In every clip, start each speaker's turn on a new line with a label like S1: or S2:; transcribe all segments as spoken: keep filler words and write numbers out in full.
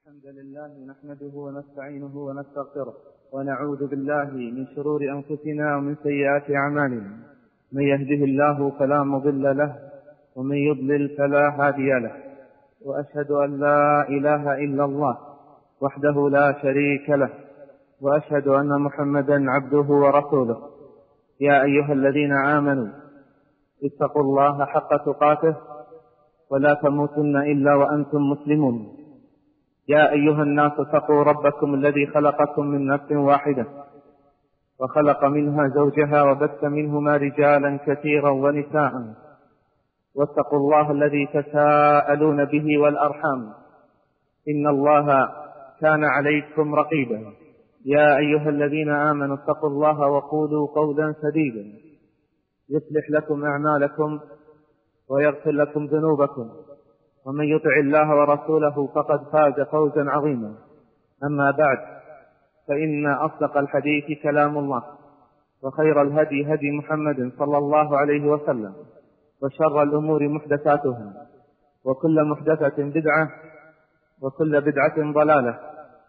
S1: الحمد لله نحمده ونستعينه ونستغفره ونعوذ بالله من شرور أنفسنا ومن سيئات أعمالنا. من يهده الله فلا مضل له ومن يضلل فلا هادي له، وأشهد أن لا إله إلا الله وحده لا شريك له، وأشهد أن محمدا عبده ورسوله. يا أيها الذين آمنوا اتقوا الله حق تقاته ولا تموتن إلا وأنتم مسلمون. يا أيها الناس اتقوا ربكم الذي خلقكم من نفس واحدة وخلق منها زوجها وبث منهما رجالا كثيرا ونساء، واتقوا الله الذي تساءلون به والأرحام إن الله كان عليكم رقيبا. يا أيها الذين آمنوا اتقوا الله وقولوا قولا سديدا يصلح لكم أعمالكم ويغفر لكم ذنوبكم، ومن يطع الله ورسوله فقد فاز فوزا عظيما. أما بعد، فإن أصدق الحديث كلام الله، وخير الهدي هدي محمد صلى الله عليه وسلم، وشر الأمور محدثاتها، وكل محدثة بدعة، وكل بدعة ضلالة،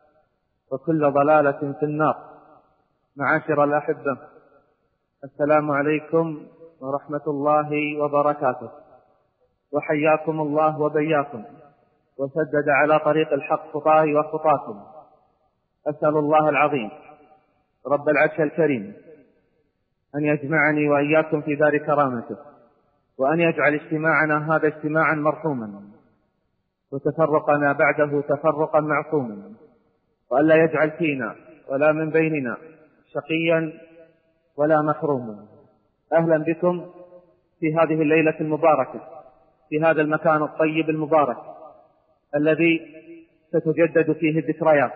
S1: وكل ضلالة في النار. معاشر الأحبة، السلام عليكم ورحمة الله وبركاته، وحياكم الله وبياكم، وسدد على طريق الحق خطاي وخطاكم. أسأل الله العظيم رب العرش الكريم أن يجمعني وإياكم في دار كرامته، وأن يجعل اجتماعنا هذا اجتماعا مرحوما، وتفرقنا بعده تفرقا معصوما، وألا يجعل فينا ولا من بيننا شقيا ولا محروما. أهلا بكم في هذه الليلة المباركة، في هذا المكان الطيب المبارك الذي تتجدد فيه الذكريات،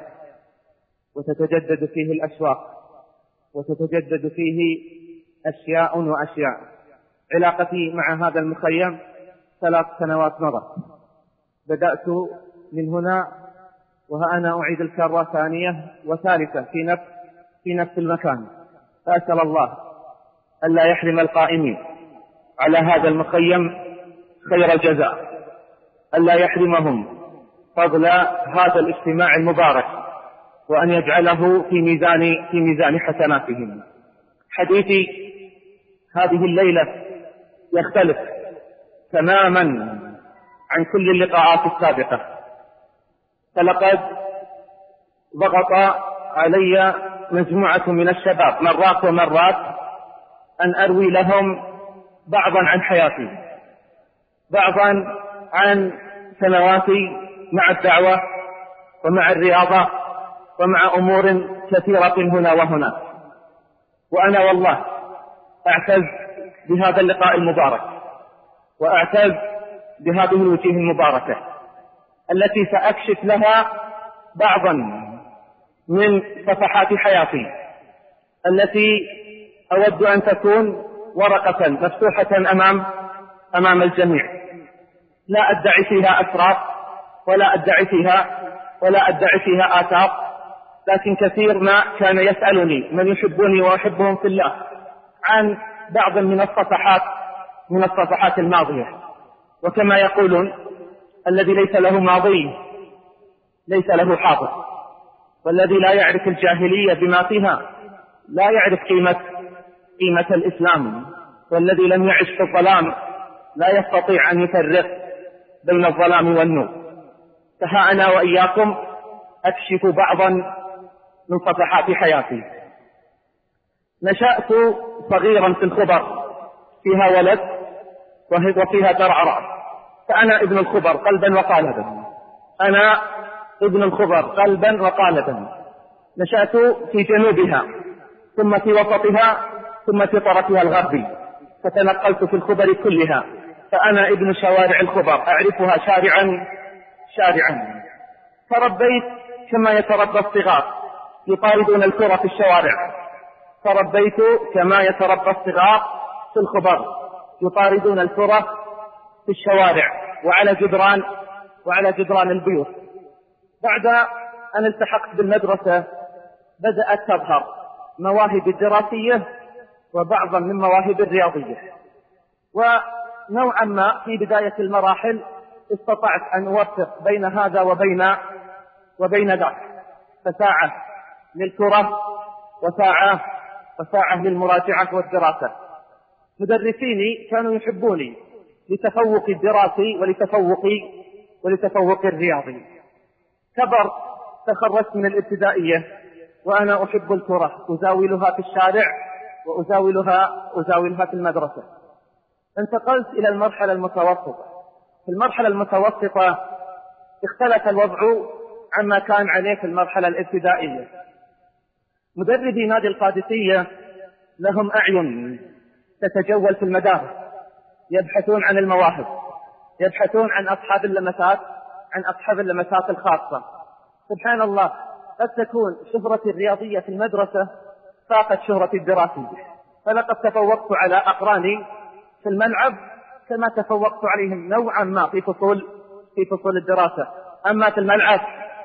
S1: وتتجدد فيه الأشواق، وتتجدد فيه أشياء وأشياء. علاقتي مع هذا المخيم ثلاث سنوات مضت، بدأت من هنا وها أنا أعيد الكرة ثانية وثالثة في نفس في نفس المكان. فأسأل الله ألا يحرم القائمين على هذا المخيم خير الجزاء، ألا يحرمهم فضل هذا الاجتماع المبارك، وأن يجعله في ميزان في ميزان حسناتهم. حديثي هذه الليلة يختلف تماما عن كل اللقاءات السابقة، فلقد ضغط علي مجموعة من الشباب مرات ومرات أن أروي لهم بعضا عن حياتي، بعضا عن سنواتي مع الدعوة ومع الرياضة ومع أمور كثيرة هنا وهنا. وأنا والله أعتز بهذا اللقاء المبارك، وأعتز بهذه الوجوه المباركة التي سأكشف لها بعضا من صفحات حياتي التي أود أن تكون ورقة مفتوحة أمام أمام الجميع. لا أدعي فيها أسرار، ولا أدعي فيها ولا أدعي فيها آثار، لكن كثير ما كان يسألني من يحبني وأحبهم في الله عن بعض من الصفحات من الصفحات الماضية. وكما يقولون: الذي ليس له ماضي ليس له حاضر، والذي لا يعرف الجاهلية بما فيها لا يعرف قيمة قيمة الإسلام، والذي لم يعش في الظلام لا يستطيع أن يفرق بين الظلام والنور. فها أنا وإياكم أكشف بعضا من صفحات حياتي. نشأت صغيرا في الخبر، فيها ولد وفيها درع رأس، فأنا ابن الخبر قلبا وقالبا، أنا ابن الخبر قلبا وقالبا. نشأت في جنوبها، ثم في وسطها، ثم في طرفها الغربي، فتنقلت في الخبر كلها، فأنا ابن شوارع الخبر، أعرفها شارعا شارعا. تربيت كما يتربى الصغار يطاردون الكرة في الشوارع، تربيت كما يتربى الصغار في الخبر يطاردون الكرة في الشوارع وعلى جدران وعلى جدران البيوت. بعد أن التحقت بالمدرسة بدأت تظهر مواهب الدراسية وبعضا من مواهب الرياضية، ونوعا ما في بداية المراحل استطعت أن أوفق بين هذا وبين وبين ذاك، فساعة للكرة وساعة وساعة للمراجعة والدراسة. مدرسيني كانوا يحبوني لتفوقي الدراسي ولتفوقي ولتفوقي الرياضي. كبر تخرجت من الابتدائية وأنا أحب الكرة، أزاولها في الشارع وأزاولها أزاولها في المدرسة. انتقلت إلى المرحلة المتوسطة. في المرحلة المتوسطة اختلف الوضع عما كان عليه في المرحلة الابتدائية. مدربي نادي القادسية لهم أعين تتجول في المدارس، يبحثون عن المواهب، يبحثون عن أصحاب اللمسات عن أصحاب اللمسات الخاصة. سبحان الله، قد تكون شهرتي الرياضية في المدرسة فاقت شهرتي الدراسية، فلقد تفوقت على أقراني في الملعب كما تفوقت عليهم نوعا ما في فصول في فصول الدراسة، أما في الملعب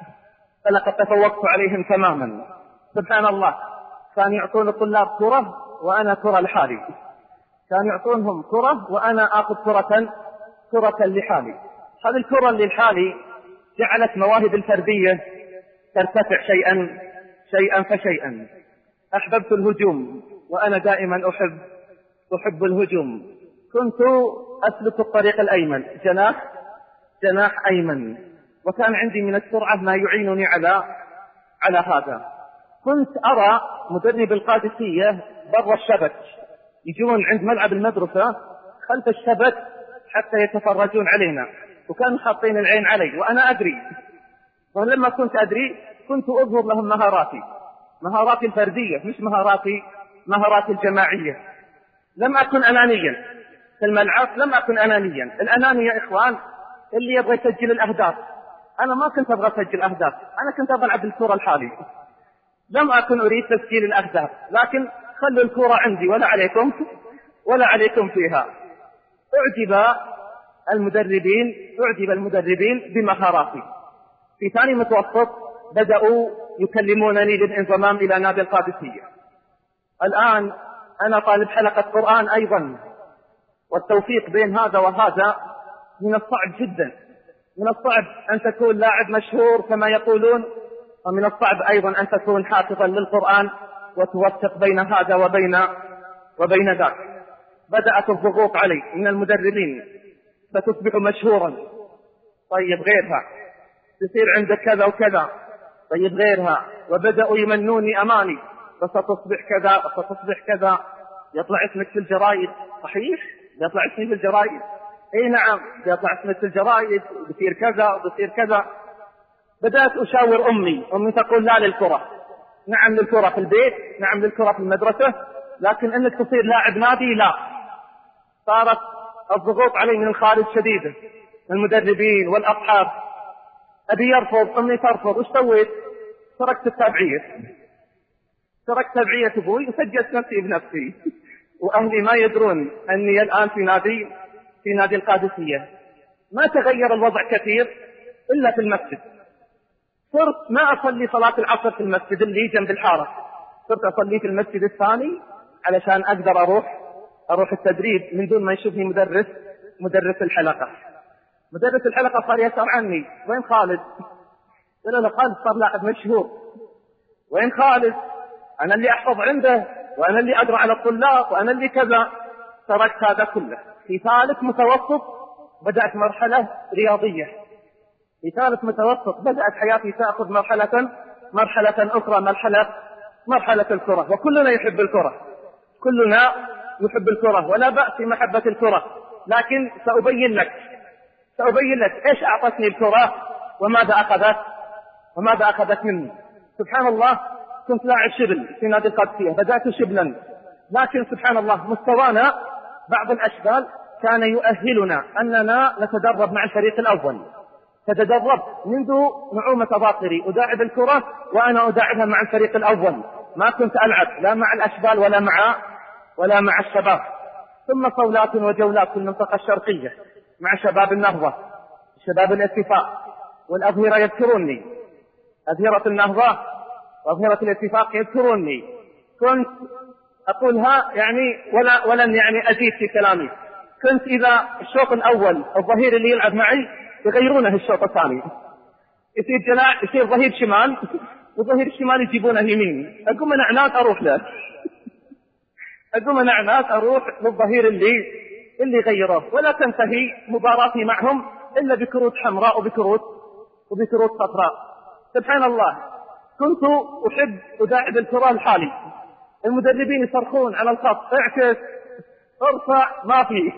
S1: فلقد تفوقت عليهم تماما. سبحان الله، كان يعطون الطلاب كرة وأنا كرة لحالي، كان يعطونهم كرة وأنا آخذ كرة كرة لحالي. هذه الكرة اللي لحالي جعلت مواهب الفردية ترتفع شيئا شيئا فشيئا. أحببت الهجوم وأنا دائما أحب أحب الهجوم. كنت أسلك الطريق الأيمن، جناح جناح أيمن، وكان عندي من السرعة ما يعينني على على هذا. كنت أرى مدرب القادسية برا الشبك، يجون عند ملعب المدرسة خلف الشبك حتى يتفرجون علينا، وكانوا حاطين العين علي وأنا أدري. ولما كنت أدري كنت أظهر لهم مهاراتي مهاراتي الفردية، مش مهاراتي مهاراتي الجماعية. لم أكن أنانيا في الملعب، لم أكن أنانيا. الأناني يا إخوان اللي يبغى يسجل الأهداف، أنا ما كنت أبغى أسجل أهداف، أنا كنت أبغى ألعب الكرة الحالي. لم أكن أريد تسجيل الأهداف، لكن خلوا الكرة عندي ولا عليكم ولا عليكم فيها. أعجب المدربين أعجب المدربين بمهاراتي. في ثاني متوسط بدأوا يكلمونني بالانضمام إلى نادي القادسية. الآن أنا طالب حلقة قرآن أيضا، والتوفيق بين هذا وهذا من الصعب جدا. من الصعب أن تكون لاعب مشهور كما يقولون، ومن الصعب أيضا أن تكون حافظا للقرآن وتوفق بين هذا وبين وبين ذاك. بدأت الضغوط علي من المدربين، ستصبح مشهورا، طيب غيرها، تصير عندك كذا وكذا، طيب غيرها. وبدأوا يمنوني أماني، فستصبح كذا وستصبح كذا، يطلع اسمك في الجرائد. صحيح يطلع اسمي في الجرائد، اي نعم يطلع اسمك في الجرائد، وبصير كذا وبصير كذا. بدأت أشاور أمي، أمي تقول لا للكرة، نعم للكرة في البيت، نعم للكرة في المدرسة، لكن أنك تصير لاعب نادي لا. صارت الضغوط علي من الخارج شديدة، المدربين والأصحاب. أبي يرفض، أمي ترفض. وش سويت؟ تركت التابعية، تركت تابعية أبوي وسجلت نفسي بنفسي. وأهلي ما يدرون أني الآن في نادي في نادي القادسية. ما تغير الوضع كثير إلا في المسجد. صرت ما أصلي صلاة العصر في المسجد اللي جنب الحارة، صرت أصلي في المسجد الثاني علشان أقدر أروح أروح التدريب من دون ما يشوفني مدرس مدرس الحلقة. مدرس الحلقة صار يسأل عني، وين خالد؟ قال له خالد صار لاعب مشهور. وين خالد؟ أنا اللي أحفظ عنده، وأنا اللي أقرأ على الطلاب، وأنا اللي كذا. تركت هذا كله. في ثالث متوسط بدأت مرحلة رياضية. في ثالث متوسط بدأت حياتي تأخذ مرحلة مرحلة أخرى، مرحلة مرحلة الكرة. وكلنا يحب الكرة، كلنا يحب الكرة، ولا بأس في محبة الكرة. لكن سأبين لك سأبين لك إيش أعطتني الكرة وماذا أخذت وماذا أخذت مني. سبحان الله، كنت لاعب شبل في نادي القادسية، بدأت شبلا، لكن سبحان الله مستوانا بعض الأشبال كان يؤهلنا أننا نتدرب مع الفريق الأول. فتدربت منذ نعومة أظافري أداعب الكرة وأنا أداعبها مع الفريق الأول، ما كنت ألعب لا مع الأشبال ولا مع ولا مع الشباب. ثم صولات وجولات في المنطقة الشرقية مع شباب النهضة، شباب الاتفاق، والأظهرة يذكروني، أظهرة النهضة وأظهرة الاتفاق يذكروني. كنت أقولها يعني ولا ولن يعني أزيد في كلامي. كنت إذا الشوط الأول الظهير اللي يلعب معي يغيرونه الشوط الثاني، يصير جناح، يصير ظهير شمال، وظهير الشمال يجيبونه يمين. أقوم أنا عناد أروح له، أقوم أنا عناد أروح للظهير اللي اللي غيره. ولا تنتهي مباراتي معهم إلا بكروت حمراء وبكروت وبكروت صفراء. سبحان الله، كنت أحب أداعب الكرة الحالي، المدربين يصرخون على الخط اعكس ارفع، ما فيه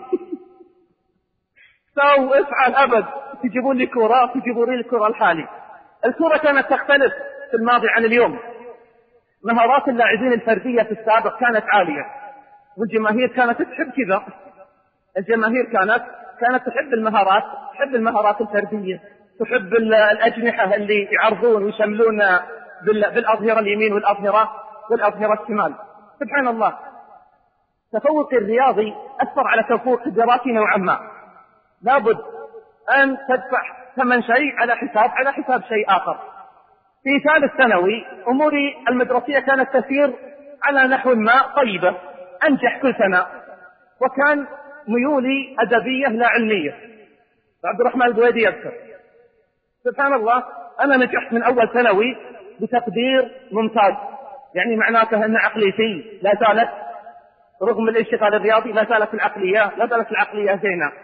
S1: سو افعل أبد، تجيبون لي كرة، تجيبون لي الكرة الحالي. الكرة كانت تختلف في الماضي عن اليوم. مهارات اللاعبين الفردية في السابق كانت عالية، والجماهير كانت تحب كذا. الجماهير كانت كانت تحب المهارات، تحب المهارات الفردية، تحب الأجنحة اللي يعرضون ويشملون بالأظهرة اليمين والأظهرة والأظهرة الشمال. سبحان الله، تفوق الرياضي أثر على تفوق الدراسي نوعا ما. لابد أن تدفع ثمن شيء على حساب على حساب شيء آخر. في ثالث ثانوي أموري المدرسية كانت تسير على نحو ما طيبة، أنجح كل سنة، وكان ميولي أدبية لا علمية. عبد الرحمن البويدي يذكر، سبحان الله، أنا نجحت من أول ثانوي بتقدير ممتاز، يعني معناته أن عقليتي لا زالت رغم الاشتغال الرياضي لا زالت العقلية لا زالت العقلية زينة.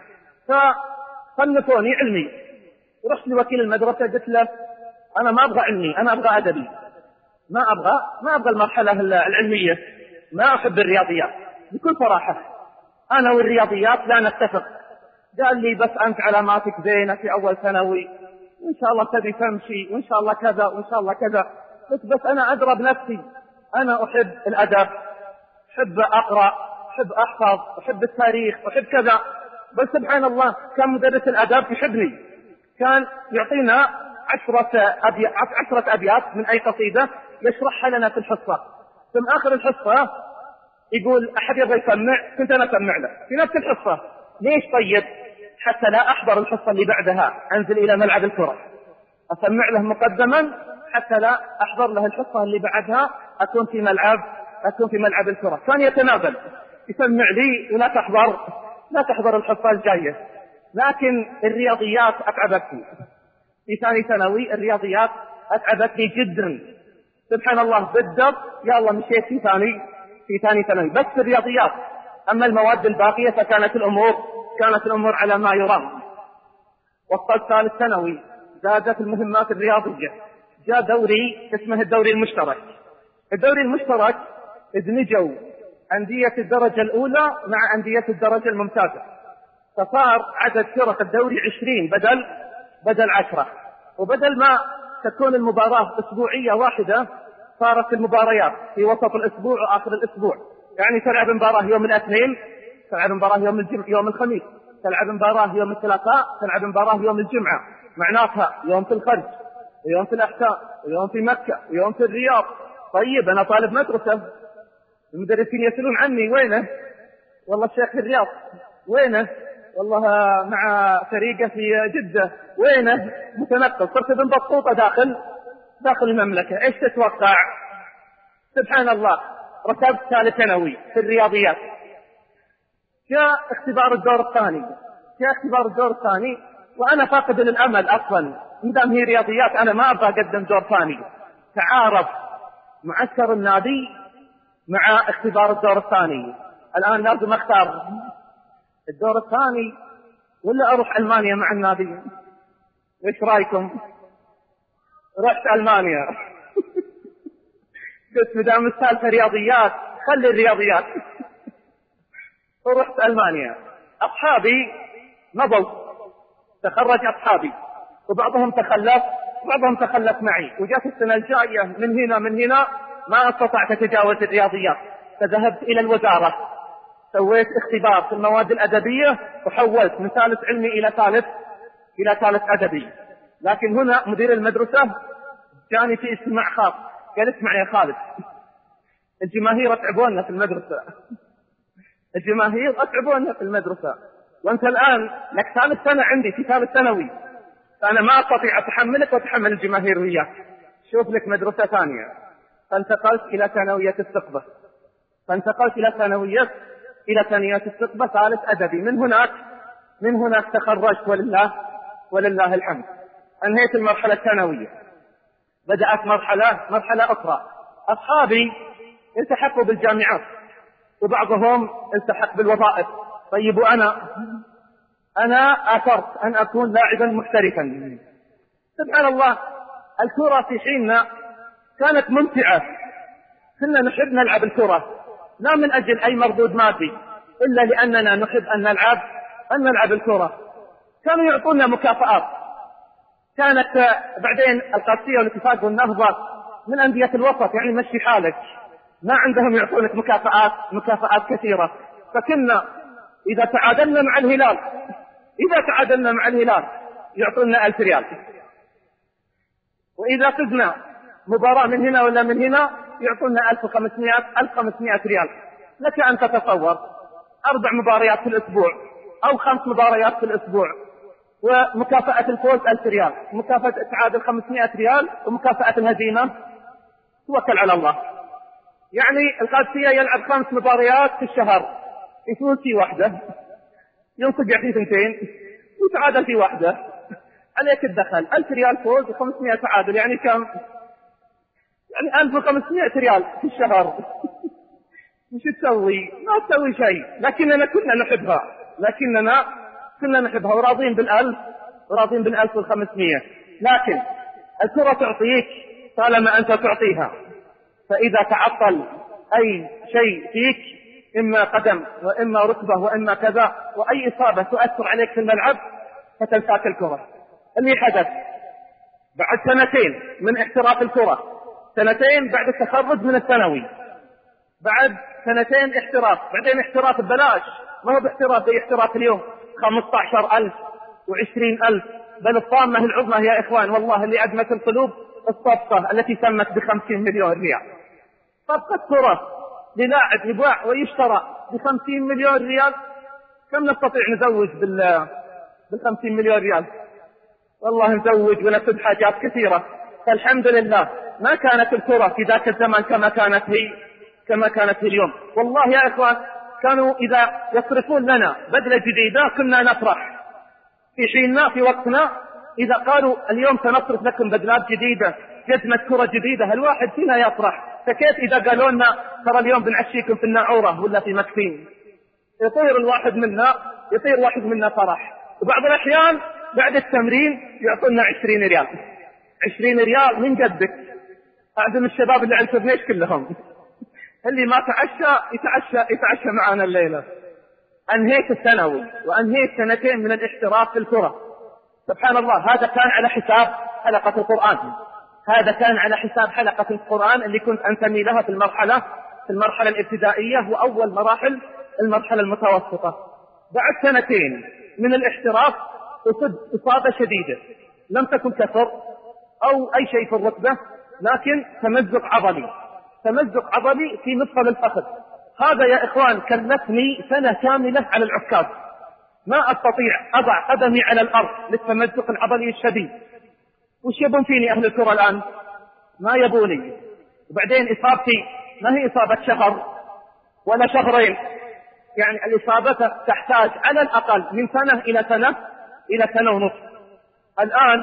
S1: فصنفوني علمي، ورحت لوكيل المدرسة قلت له أنا ما أبغى علمي، أنا أبغى أدبي، ما أبغى ما أبغى المرحلة العلمية، ما أحب الرياضيات. بكل صراحة أنا والرياضيات لا نتفق. قال لي بس أنت علاماتك زينة في أول ثانوي، وإن شاء الله تبي تمشي، وإن شاء الله كذا وإن شاء الله كذا. بس بس أنا أدرى بنفسي، أنا أحب الأدب، أحب أقرأ، أحب أحفظ، أحب التاريخ، أحب كذا. بل سبحان الله، كان مدرس الأدب يحبني، كان يعطينا عشرة أبيات, عشرة أبيات من أي قصيدة يشرحها لنا في الحصة. ثم آخر الحصة يقول أحد يبغى يسمع، كنت أنا أسمع له في نفس الحصة. ليش؟ طيب حتى لا أحضر الحصة اللي بعدها أنزل إلى ملعب الكرة، أسمع له مقدما حتى لا أحضر له الحصة اللي بعدها أكون في ملعب أكون في ملعب الكرة. كان يتنازل، يسمع لي ولا تحضر لا تحضر الحصة الجاية. لكن الرياضيات أتعبتني في ثاني ثانوي، الرياضيات أتعبتني جدا. سبحان الله، بالضبط يا الله مشيت في ثاني في ثاني ثانوي بس الرياضيات. أما المواد الباقية فكانت الأمور كانت الأمور على ما يرام. وصلت ثالث ثانوي، زادت المهمات الرياضية، جاء دوري اسمه الدوري المشترك. الدوري المشترك ادمجوا أندية الدرجة الأولى مع أندية الدرجة الممتازة، فصار عدد فرق الدوري عشرين بدل بدل عشرة. وبدل ما تكون المباراة أسبوعية واحدة صارت المباريات في وسط الأسبوع وآخر الأسبوع. يعني تلعب مباراة يوم الاثنين، تلعب مباراة يوم الجمعة يوم الخميس، تلعب مباراة يوم الثلاثاء، تلعب مباراة يوم الجمعة. معناتها يوم في الخرج ويوم في الأحساء ويوم في مكة ويوم في الرياض. طيب أنا طالب مدرسة، المدرسين يسألون عني وينه؟ والله الشيخ في الرياض. وينه؟ والله مع فريقه في جدة. وينه؟ متنقل. صرت ابن بطوطة داخل داخل المملكة. ايش تتوقع؟ سبحان الله، ركبت ثالث ثانوي في الرياضيات. جاء اختبار الدور الثاني جاء اختبار الدور الثاني وانا فاقد للامل اصلا، مدام هي رياضيات انا ما ابغى اقدم دور ثاني. تعارض معسكر النادي مع اختبار الدور الثاني. الان لازم اختار الدور الثاني ولا اروح المانيا مع النادي. ايش رايكم؟ رحت المانيا. قلت مدام السالفه رياضيات خلي الرياضيات. ورحت المانيا. اصحابي مضوا، تخرج اصحابي وبعضهم تخلف وبعضهم تخلف معي. وجات السنه الجايه من هنا من هنا ما استطعت اتجاوز الرياضيات، فذهبت الى الوزاره، سويت اختبار في المواد الادبيه وحولت من ثالث علمي الى ثالث الى ثالث ادبي. لكن هنا مدير المدرسه جاني في اجتماع خاص، قال اسمع يا خالد، الجماهير اتعبونا في المدرسه الجماهير اتعبونا في المدرسه وانت الان لك ثالث سنه عندي في ثالث ثانوي، فانا ما استطيع اتحملك واتحمل الجماهير وياك، شوف لك مدرسه ثانيه. فانتقلت الى ثانويه الثقبه فانتقلت الى ثانويه الى ثانويه الثقبه ثالث ادبي. من هناك من هناك تخرجت ولله ولله الحمد. أنهيت المرحلة الثانوية، بدأت مرحلة مرحلة أخرى. أصحابي التحقوا بالجامعات وبعضهم التحق بالوظائف. طيب وأنا أنا آثرت أن أكون لاعبا محترفا. سبحان الله، الكرة في حيننا كانت ممتعة، كنا نحب نلعب الكرة لا من أجل أي مردود مادي، إلا لأننا نحب أن نلعب أن نلعب الكرة. كانوا يعطونا مكافآت. كانت بعدين القادسية والاتفاق والنهضة من أندية الوسط، يعني مشي حالك، ما عندهم يعطونك مكافآت مكافآت كثيرة. فكنا إذا تعادلنا مع الهلال إذا تعادلنا مع الهلال يعطونا ألف ريال، وإذا فزنا مباراة من هنا ولا من هنا يعطونا ألف وخمسمائة ريال. لك أن تتصور أربع مباريات في الأسبوع أو خمس مباريات في الأسبوع، ومكافأة الفوز ألف ريال، مكافأة التعادل خمسمائة ريال، ومكافأة الهزيمة توكل على الله. يعني القادسية يلعب خمس مباريات في الشهر، يفوز في واحدة، ينصجع في ثنتين، ويتعادل في واحدة، عليك الدخل ألف ريال فوز وخمسمائة تعادل، يعني كم؟ يعني ألف وخمسمائة ريال في الشهر. مش تسوي؟ ما تسوي شيء، لكننا كنا نحبها لكننا كنا نحبها وراضين بالألف وراضين بالألف والخمسمائة. لكن الكرة تعطيك طالما أنت تعطيها، فإذا تعطل أي شيء فيك، إما قدم وإما ركبة وإما كذا، وأي إصابة تؤثر عليك في الملعب، فتنساك الكرة. اللي حدث بعد سنتين من احتراف الكرة، سنتين بعد التخرج من الثانوي، بعد سنتين احتراف، بعدين احتراف ببلاش، ما هو باحتراف زي احتراف اليوم خمسة عشر ألف وعشرين ألف، بل الطامة العظمى يا إخوان والله اللي أدمت القلوب الصفقة التي تمت بخمسين مليون ريال. صفقة كرة للاعب يباع ويشترى بخمسين مليون ريال. كم نستطيع نزوج بال بالخمسين مليون ريال؟ والله نزوج ونسد حاجات كثيرة. فالحمد لله ما كانت الكرة في ذاك الزمان كما كانت هي كما كانت هي اليوم. والله يا إخوان كانوا إذا يصرفون لنا بدلة جديدة كنا نفرح. في حيننا في وقتنا إذا قالوا اليوم سنصرف لكم بدلات جديدة، جزمة كرة جديدة، الواحد فينا يفرح. فكيف إذا قالوا لنا ترى اليوم بنعشيكم في الناعورة ولا في مكفين؟ يطير الواحد منا يطير واحد منا فرح. وبعض الأحيان بعد التمرين يعطونا عشرين ريال. عشرين ريال من قدك؟ أعزم الشباب اللي على الكورنيش كلهم، اللي ما تعشى يتعشى يتعشى معنا الليلة. أنهيت الثانوي وأنهيت سنتين من الاحتراف في الكرة. سبحان الله، هذا كان على حساب حلقة القرآن، هذا كان على حساب حلقة القرآن اللي كنت أنتمي لها في المرحلة في المرحلة الابتدائية وأول مراحل المرحلة المتوسطة. بعد سنتين من الاحتراف أصبت إصابة شديدة، لم تكن كسر أو أي شيء في الركبة، لكن تمزق عضلي تمزق عضلي في مفصل الفخذ. هذا يا إخوان كلفني سنة كاملة على العكاز، ما أستطيع أضع قدمي على الأرض للتمزق العضلي الشديد. وش يبون فيني أهل الكرة الآن؟ ما يبوني. وبعدين إصابتي ما هي إصابة شهر ولا شهرين، يعني الإصابة تحتاج على الأقل من سنة إلى سنة إلى سنة ونصف. الآن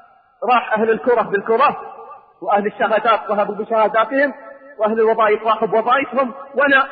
S1: راح أهل الكرة بالكرة، وأهل الشهادات ذهبوا بشهاداتهم، وأهل الوظائف راحوا بوظائفهم، وأنا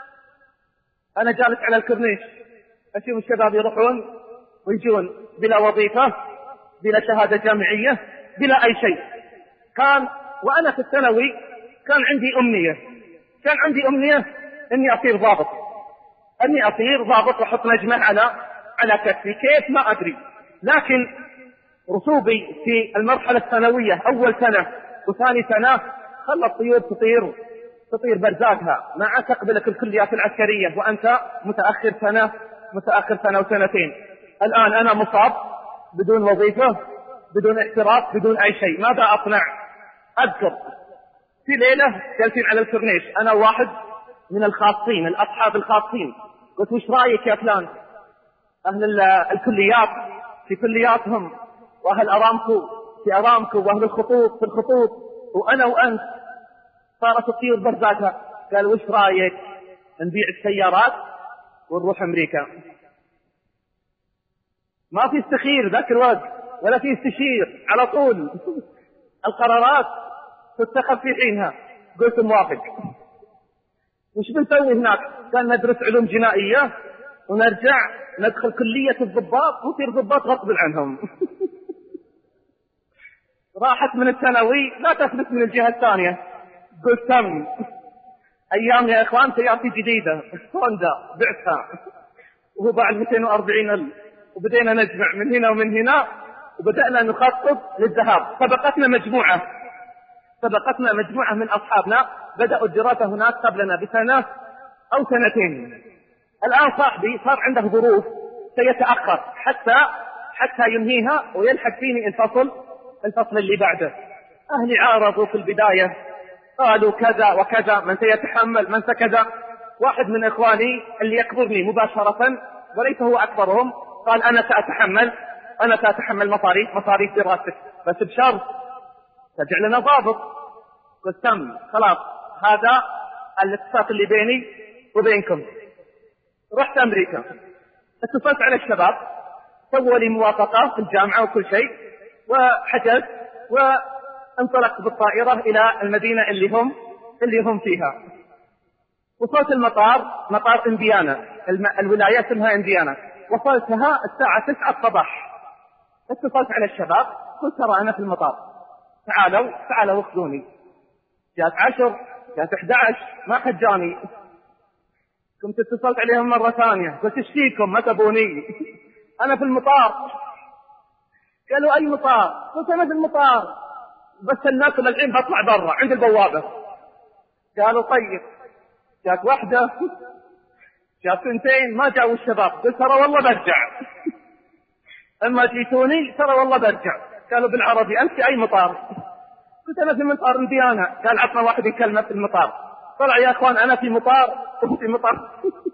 S1: أنا جالس على الكورنيش أشوف الشباب يروحون ويجون بلا وظيفة، بلا شهادة جامعية، بلا أي شيء. كان وأنا في الثانوي كان عندي أمنية كان عندي أمنية إني أصير ضابط أني أصير ضابط وأحط نجمة على على كتفي، كيف ما أدري. لكن رسوبي في المرحلة الثانوية أول سنة وثاني سنة خلى الطيور تطير تطير برزاقها، ما تقبلك الكليات العسكرية وأنت متأخر سنة متأخر سنة وسنتين. الآن أنا مصاب بدون وظيفة بدون احتراف بدون أي شيء، ماذا أصنع؟ أذكر في ليلة جالسين على الكورنيش أنا واحد من الخاصين الأصحاب الخاصين، قلت وش رأيك يا فلان؟ أهل الكليات في كلياتهم، وأهل أرامكو في أرامكو، وأهل الخطوط في الخطوط، وأنا وأنت صارت تطير برزاقها. قال وش رأيك نبيع السيارات ونروح أمريكا؟ ما في استخير ذاك الوقت، ولا في استشير، على طول القرارات تتخذ في حينها. قلت موافق. وش بنسوي هناك؟ كان ندرس علوم جنائية ونرجع ندخل كلية الضباط ونصير ضباط غصب عنهم. راحت من الثانوي لا تثبت من الجهة الثانية. قلت تم. أيام يا إخوان سيارتي جديدة هوندا بعتها وهو باع مئتين وأربعين ألف، وبدينا نجمع من هنا ومن هنا وبدأنا نخطط للذهاب. سبقتنا مجموعة سبقتنا مجموعة من أصحابنا بدأوا الدراسة هناك قبلنا بسنة أو سنتين. الآن صاحبي صار عنده ظروف سيتأخر حتى حتى ينهيها ويلحق فيني الفصل الفصل اللي بعده. أهلي عارضوا في البداية، قالوا كذا وكذا، من سيتحمل من سكذا. واحد من إخواني اللي يكبرني مباشرة وليس هو أكبرهم قال أنا سأتحمل أنا سأتحمل مصاريف مصاريف دراستك، بس بشرط تجعل لنا ضابط. قلت تم، خلاص هذا الاتفاق اللي بيني وبينكم. رحت أمريكا، اتصلت على الشباب، سووا لي موافقة في الجامعة وكل شيء، وحجزت وانطلقت بالطائرة إلى المدينة اللي هم اللي هم فيها. وصلت المطار، مطار إنديانا، الم... الولاية اسمها إنديانا. وصلتها الساعة تسعة الصباح. اتصلت على الشباب قلت ترى أنا في المطار، تعالوا تعالوا اخذوني. جات عشر، جات أحد عشر، ما خجاني. كنت اتصلت عليهم مرة ثانية قلت ايش فيكم ما تبوني؟ أنا في المطار. قالوا أي مطار؟ قلت أنا في المطار بس الناس الحين بطلع برا عند البوابة. قالوا طيب. جات واحدة، جات سنتين، ما جاءوا الشباب. قلت ترى والله برجع. أما جيتوني ترى والله برجع. قالوا بالعربي أنت في أي مطار؟ قلت أنا في مطار إنديانا. قال عطنا واحد يكلمه في المطار. طلع يا أخوان أنا في مطار وهم في مطار.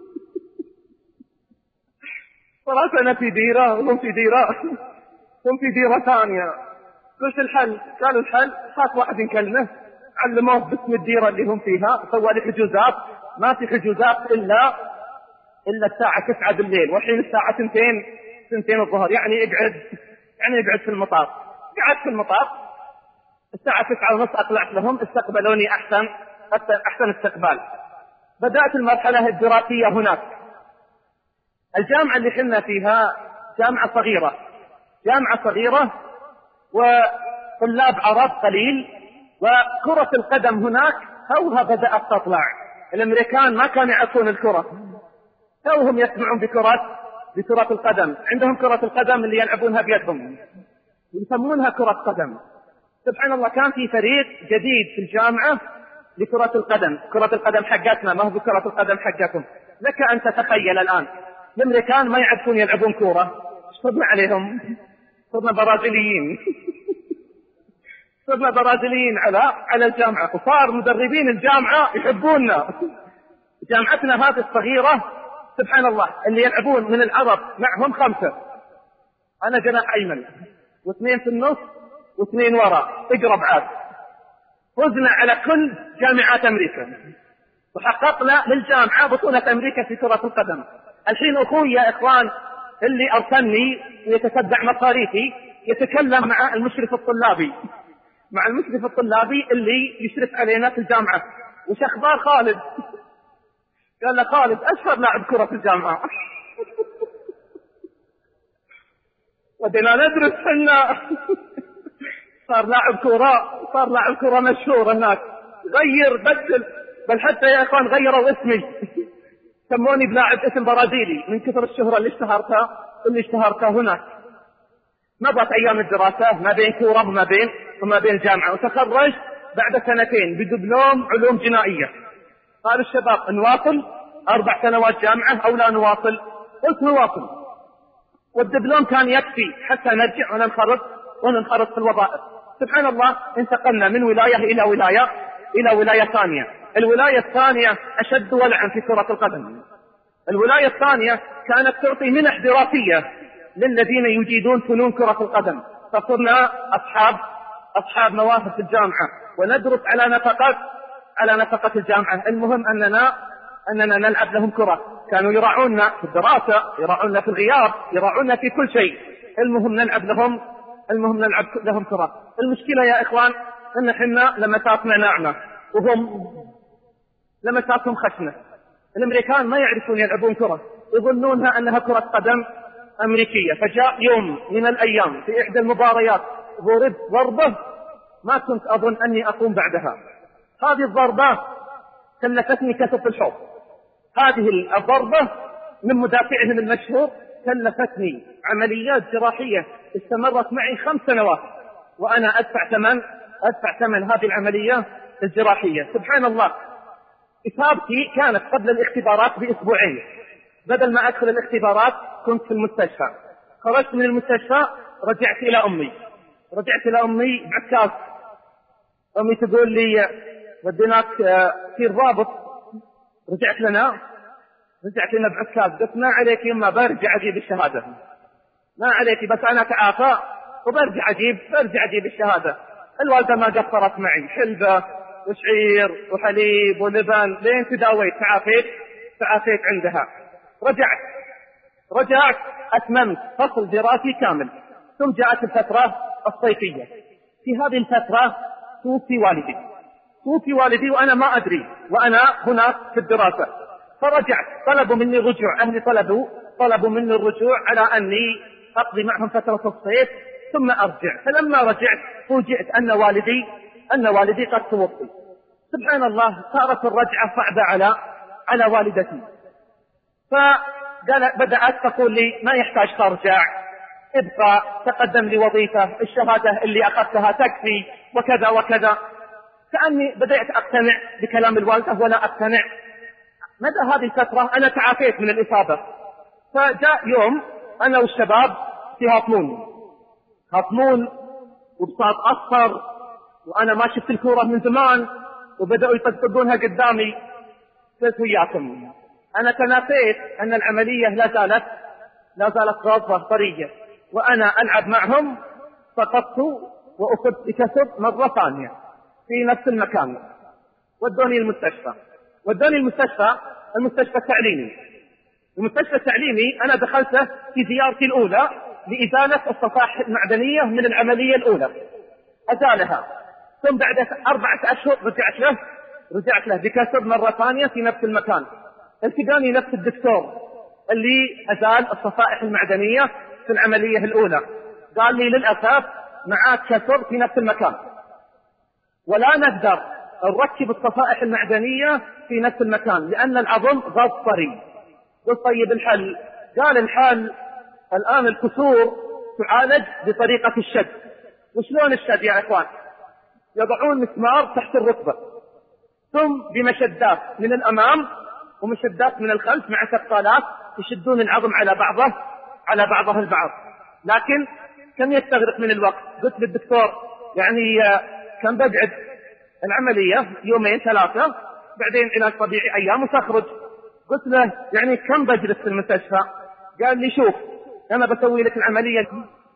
S1: طلعت أنا في ديرة وهم في ديرة هم في ديرة ثانية. قلت الحل؟ قالوا الحل هات واحد يكلمه. علموه باسم الديرة اللي هم فيها، سوى لي حجوزات. ما في حجوزات إلا إلا الساعة تسعة بالليل، والحين الساعة سنتين سنتين الظهر، يعني اقعد يعني اقعد في المطار. قعدت في المطار الساعة تسعة ونص، أطلعت لهم، استقبلوني أحسن أحسن استقبال. بدأت المرحلة الدراسية هناك. الجامعة اللي حنا فيها جامعة صغيرة جامعة صغيرة وطلاب عرب قليل، وكرة القدم هناك توها بدأت تطلع. الأمريكان ما كانوا يعرفون الكرة، توهم يسمعون بكرة بكرة القدم. عندهم كرة القدم اللي يلعبونها بيدهم يسمونها كرة قدم. سبحان الله، كان في فريق جديد في الجامعة لكرة القدم. كرة القدم حقتنا ما هو بكرة القدم حقكم. لك أن تتخيل الآن الأمريكان ما يعرفون يلعبون كورة، صرنا عليهم، صرنا برازيليين صرنا برازيليين على على الجامعة، وصار مدربين الجامعة يحبوننا. جامعتنا هذه الصغيرة سبحان الله اللي يلعبون من العرب معهم خمسة، أنا جناح أيمن واثنين في النص واثنين وراء اقرب عاد. فزنا على كل جامعات أمريكا وحققنا للجامعة بطولة أمريكا في كرة القدم. الحين أخوي يا إخوان اللي أرسلني ويتتبع مصاريفي يتكلم مع المشرف الطلابي مع المشرف الطلابي اللي يشرف علينا في الجامعة. وش أخبار خالد؟ قال له خالد أشهر لاعب كرة في الجامعة. ودينا ندرس حنا. صار لاعب كرة صار لاعب كرة مشهور هناك. غير بدل، بل حتى يا إخوان غيروا اسمي، سموني بلاعب اسم برازيلي من كثر الشهرة اللي اشتهرتها اللي اشتهرتها هناك. مضت أيام الدراسة ما بين كورة وما بين وما بين جامعة، وتخرجت بعد سنتين بدبلوم علوم جنائية. قال الشباب نواصل أربع سنوات جامعة أو لا نواصل؟ قلت نواصل، والدبلوم كان يكفي حتى نرجع وننخرط وننخرط في الوظائف. سبحان الله، انتقلنا من ولاية إلى ولاية إلى ولاية ثانية. الولاية الثانية أشد ولعا في كرة القدم. الولاية الثانية كانت تعطي منح دراسية للذين يجيدون فنون كرة القدم، فصرنا أصحاب أصحاب مواهب في الجامعة وندرس على نفقة على نفقة الجامعة. المهم أننا أننا نلعب لهم كرة. كانوا يراعونا في الدراسة، يراعونا في الغياب، يراعونا في كل شيء. المهم نلعب لهم
S2: المهم نلعب لهم كرة. المشكلة يا إخوان إن حنا لمساتنا ناعمة وهم لمساتهم خشنة. الأمريكان ما يعرفون يلعبون كرة، يظنونها أنها كرة قدم أمريكية. فجاء يوم من الأيام في إحدى المباريات ضربت ضربة ما كنت أظن أني أقوم بعدها. هذه الضربة كلفتني كسر الحوض. هذه الضربة من مدافعهم المشهور كلفتني عمليات جراحية استمرت معي خمس سنوات وأنا أدفع ثمن أدفع ثمن هذه العملية الجراحية. سبحان الله، إصابتي كانت قبل الاختبارات بأسبوعين. بدل ما أدخل الاختبارات كنت في المستشفى. خرجت من المستشفى رجعت إلى أمي رجعت إلى أمي بعكاز. أمي تقول لي وديناك في الرابط. رجعت لنا رجعت لنا بعكاز. قلت ما عليك يما برجع أجيب الشهادة، ما عليك بس أنا تعافى وبرجع أجيب برجع أجيب الشهادة. الوالدة ما قصرت معي، حلبة وشعير وحليب ولبن لين تداويت تعافيت تعافيت عندها. رجعت رجعت أتممت فصل دراسي كامل. ثم جاءت الفترة الصيفية. في هذه الفترة توفي والدي توفي والدي وأنا ما أدري، وأنا هناك في الدراسة. فرجعت طلبوا مني الرجوع، أهلي طلبوا طلبوا مني الرجوع على أني أقضي معهم فترة الصيف ثم أرجع. فلما رجعت فوجئت أن والدي أن والدي قد توفي. سبحان الله، صارت الرجعة صعبة على على والدتي. فقال بدأت تقول لي ما يحتاج ترجع، ابقى تقدم لي وظيفة، الشهادة اللي أخذتها تكفي وكذا وكذا. كأني بدأت أقتنع بكلام الوالدة ولا أقتنع. مدى هذه الفترة أنا تعافيت من الإصابة. فجاء يوم أنا والشباب في هاطمون هاطمون وبساط أصفر، وأنا ما شفت الكورة من زمان وبدأوا يطقطقونها قدامي. قلت وياكم أنا تنافيت أن العملية لا زالت لا زالت غاضبة طرية، وأنا ألعب معهم. سقطت وأصبت بكسر مرة ثانية في نفس المكان. ودوني المستشفى ودوني المستشفى المستشفى التعليمي. المستشفى التعليمي أنا دخلته في زيارتي الأولى لإزالة الصفائح المعدنية من العملية الأولى، أزالها. ثم بعد أربعة أشهر رجعت له رجعت له بكسر مرة ثانية في نفس المكان. التقاني نفس الدكتور اللي أزال الصفائح المعدنية في العملية الأولى، قال لي للأسف معاك كسر في نفس المكان ولا نقدر نركب الصفائح المعدنية في نفس المكان لأن العظم غاز طري. قلت طيب الحل؟ قال الحل الآن الكسور تعالج بطريقة الشد. وشلون الشد يا إخوان؟ يضعون مسمار تحت الركبة ثم بمشدات من الأمام ومشدات من الخلف مع ثقالات يشدون العظم على بعضه على بعضه البعض. لكن كم يستغرق من الوقت؟ قلت للدكتور يعني كم بقعد العملية؟ يومين ثلاثة، بعدين علاج طبيعي أيام وتخرج. قلت له يعني كم بجلس في المستشفى؟ قال لي شوف أنا بسوي لك العملية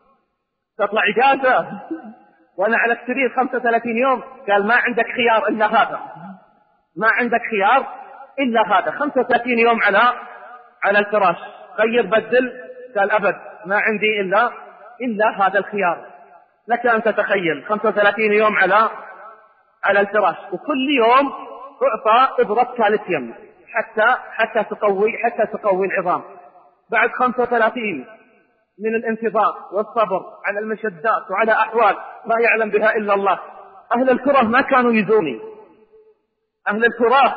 S2: تطلع إجازة وأنا على السرير خمسة وثلاثين يوم. قال ما عندك خيار إلا هذا ما عندك خيار إلا هذا خمسة وثلاثين يوم على على الفراش، غير بدل. قال أبد ما عندي إلا إلا هذا الخيار. لك أن تتخيل خمسة وثلاثين يوم على على الفراش، وكل يوم تعطى إبرة كالسيوم حتى حتى تقوي حتى تقوي العظام. بعد خمسة وثلاثين من الانتظار والصبر على المشدات وعلى أحوال ما يعلم بها إلا الله. أهل الكرة ما كانوا يزوروني أهل الكرة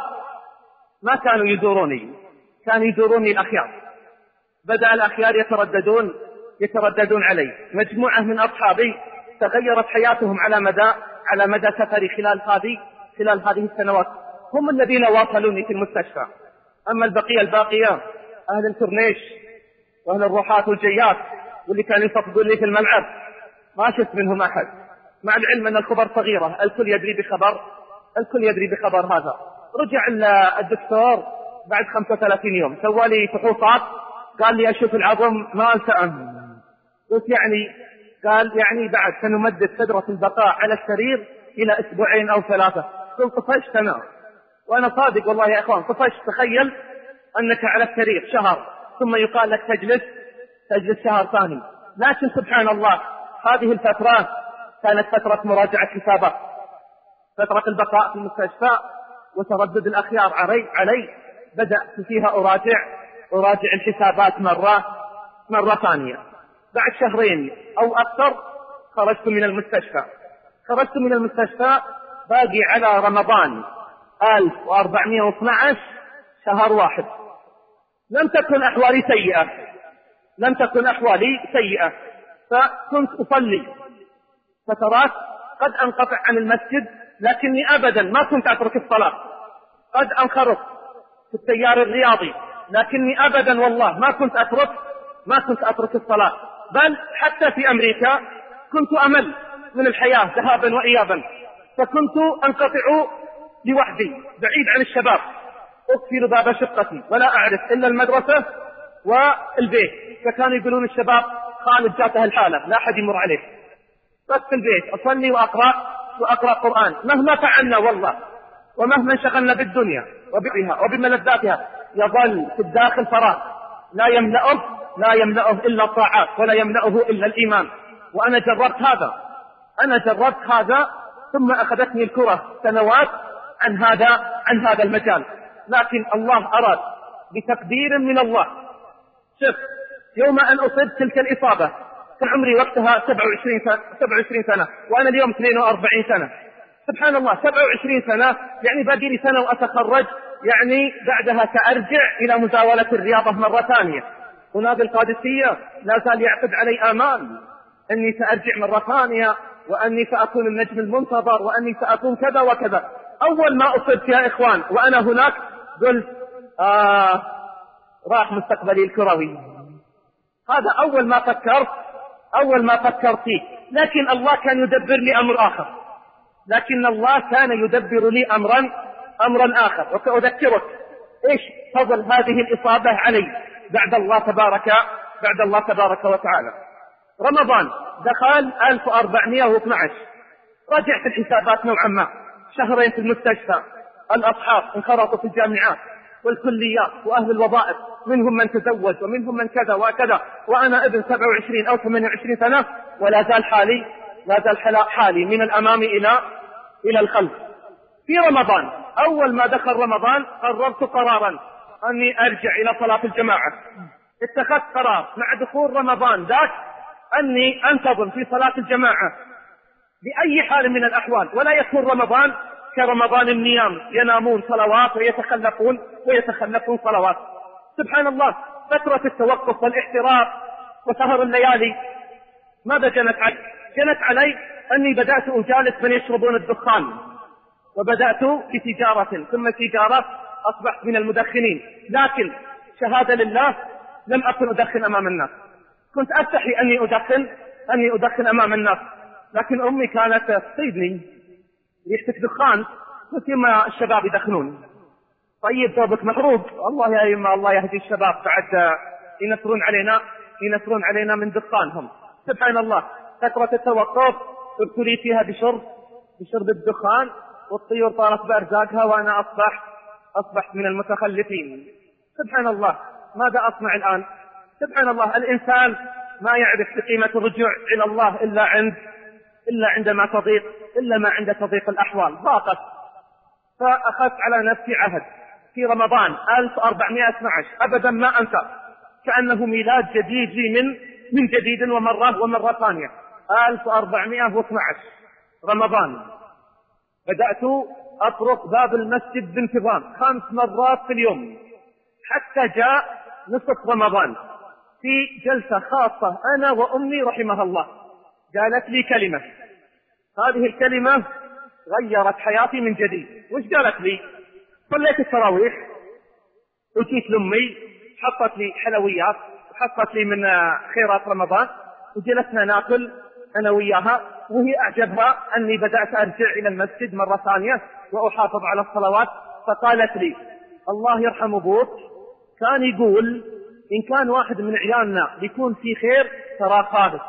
S2: ما كانوا يزوروني كانوا يزوروني الأخيار. بدأ الأخيار يترددون يترددون علي. مجموعة من أصحابي تغيرت حياتهم على مدى على مدى سفري خلال هذه خلال هذه السنوات، هم الذين واصلوني في المستشفى. أما البقية الباقية أهل الكورنيش وأهل الروحات والجيات واللي كانوا يصفقون لي في الملعب ما شفت منهم أحد، مع العلم أن الخبر صغيرة، الكل يدري بخبر الكل يدري بخبر هذا. رجع الدكتور بعد خمسة وثلاثين يوم سوى لي فحوصات، قال لي أشوف العظم ما ألتأم. قلت يعني؟ قال يعني بعد سنمدد فترة البقاء على السرير إلى أسبوعين أو ثلاثة. قلت طفشت أنا، وأنا صادق والله يا إخوان طفشت. تخيل أنك على السرير شهر ثم يقال لك تجلس تجلس شهر ثاني. لكن سبحان الله هذه الفترة كانت فترة مراجعة حسابات، فترة البقاء في المستشفى وتردد الأخيار علي, علي بدأت فيها أراجع أراجع الحسابات مرة مرة ثانية. بعد شهرين أو أكثر خرجت من المستشفى خرجت من المستشفى باقي على رمضان ألف وأربعمائة واثني عشر شهر واحد. لم تكن أحوالي سيئة لم تكن أحوالي سيئة فكنت أصلي فترات قد أنقطع عن المسجد، لكني أبدا ما كنت أترك الصلاة. قد أنخرط في التيار الرياضي، لكني أبدا والله ما كنت أترك ما كنت أترك الصلاة. بل حتى في أمريكا كنت أمل من الحياة ذهابا وإيابا، فكنت أنقطع لوحدي بعيد عن الشباب، أقفل باب شقتي ولا أعرف إلا المدرسة والبيت. فكانوا يقولون الشباب خالد جاته الحالة لا أحد يمر عليه، بس في البيت أصلي وأقرأ وأقرأ قرآن مهما فعلنا والله، ومهما انشغلنا بالدنيا وبها وبملذاتها يظل في الداخل فراغ لا يملأه لا يملأه إلا الطاعات ولا يملأه إلا الإيمان. وأنا جربت هذا أنا جربت هذا ثم أخذتني الكرة سنوات عن هذا عن هذا المجال. لكن الله أراد بتقدير من الله. شوف، يوم أن أصبت تلك الإصابة كان عمري وقتها سبعة وعشرين سنة وأنا اليوم اثنين وأربعين سنة. سبحان الله، سبعة وعشرين سنة يعني باقي لي سنة وأتخرج، يعني بعدها سأرجع إلى مزاولة الرياضة مرة ثانية. ونادي القادسية لا زال يعقد علي آمال أني سأرجع مرة ثانية، وأني سأكون النجم المنتظر، وأني سأكون كذا وكذا. أول ما أصبت يا إخوان وأنا هناك قلت آه راح مستقبلي الكروي. هذا أول ما فكرت أول ما فكرت فيه. لكن الله كان يدبر لي أمر آخر لكن الله كان يدبر لي أمرا أمرا آخر. وسأذكرك إيش فضل هذه الإصابة علي بعد الله تبارك بعد الله تبارك وتعالى. رمضان دخل ألف وأربعمائة واثني عشر، رجعت الحسابات نوعا ما، شهرين في المستشفى، الأصحاب انخرطوا في الجامعات والكليات وأهل الوظائف، منهم من تزوج ومنهم من كذا وكذا، وأنا ابن سبعة وعشرين أو ثمانية وعشرين سنة ولا زال حالي لا زال حالي من الأمام إلى إلى الخلف. في رمضان أول ما دخل رمضان قررت قرارا أني أرجع إلى صلاة الجماعة. اتخذت قرار مع دخول رمضان ذاك أني أنتظم في صلاة الجماعة بأي حال من الأحوال، ولا يكون رمضان كرمضان النيام، ينامون صلوات ويتخلفون ويتخلفون صلوات. سبحان الله، فترة التوقف والاحتراف وسهر الليالي ماذا جنت علي؟ جنت علي أني بدأت أجالس من يشربون الدخان، وبدأت في تجارة ثم تجارة أصبحت من المدخنين. لكن شهادة لله لم أكن أدخن أمام الناس، كنت أستحي أني أدخن أني أدخن أمام الناس، لكن أمي كانت تصيدني ريحتك دخان، مثل ما الشباب يدخنون. طيب ثوبك محروق، الله يا إما الله يهدي الشباب بعد ينثرون علينا ينثرون علينا من دخانهم. سبحان الله، فترة التوقف ابتلي فيها بشرب بشرب الدخان، والطيور طارت بأرزاقها وأنا أصبح أصبحت من المتخلفين. سبحان الله، ماذا أصنع الآن؟ سبحان الله، الإنسان ما يعرف بقيمة الرجوع إلى الله إلا عند إلا عندما تضيق إلا ما عند تضيق الأحوال. ضاقت، فأخذت على نفسي عهد في رمضان ألف وأربعمائة واثني عشر أبدا ما أنسى، كأنه ميلاد جديد لي من من جديد ومرة ومرة ثانية. ألف وأربعمائة واثني عشر رمضان بدأت أطرق باب المسجد بانتظام خمس مرات في اليوم، حتى جاء نصف رمضان في جلسة خاصة أنا وأمي رحمها الله، قالت لي كلمة، هذه الكلمة غيرت حياتي من جديد. وش قالت لي؟ صليت التراويح وجيت لأمي حطت لي حلويات وحطت لي من خيرات رمضان، وجلسنا ناكل أنا وياها، وهي أعجبها أني بدأت أرجع إلى المسجد مرة ثانية وأحافظ على الصلوات. فقالت لي الله يرحم أبوك كان يقول إن كان واحد من عيالنا بيكون في خير ترى خالد.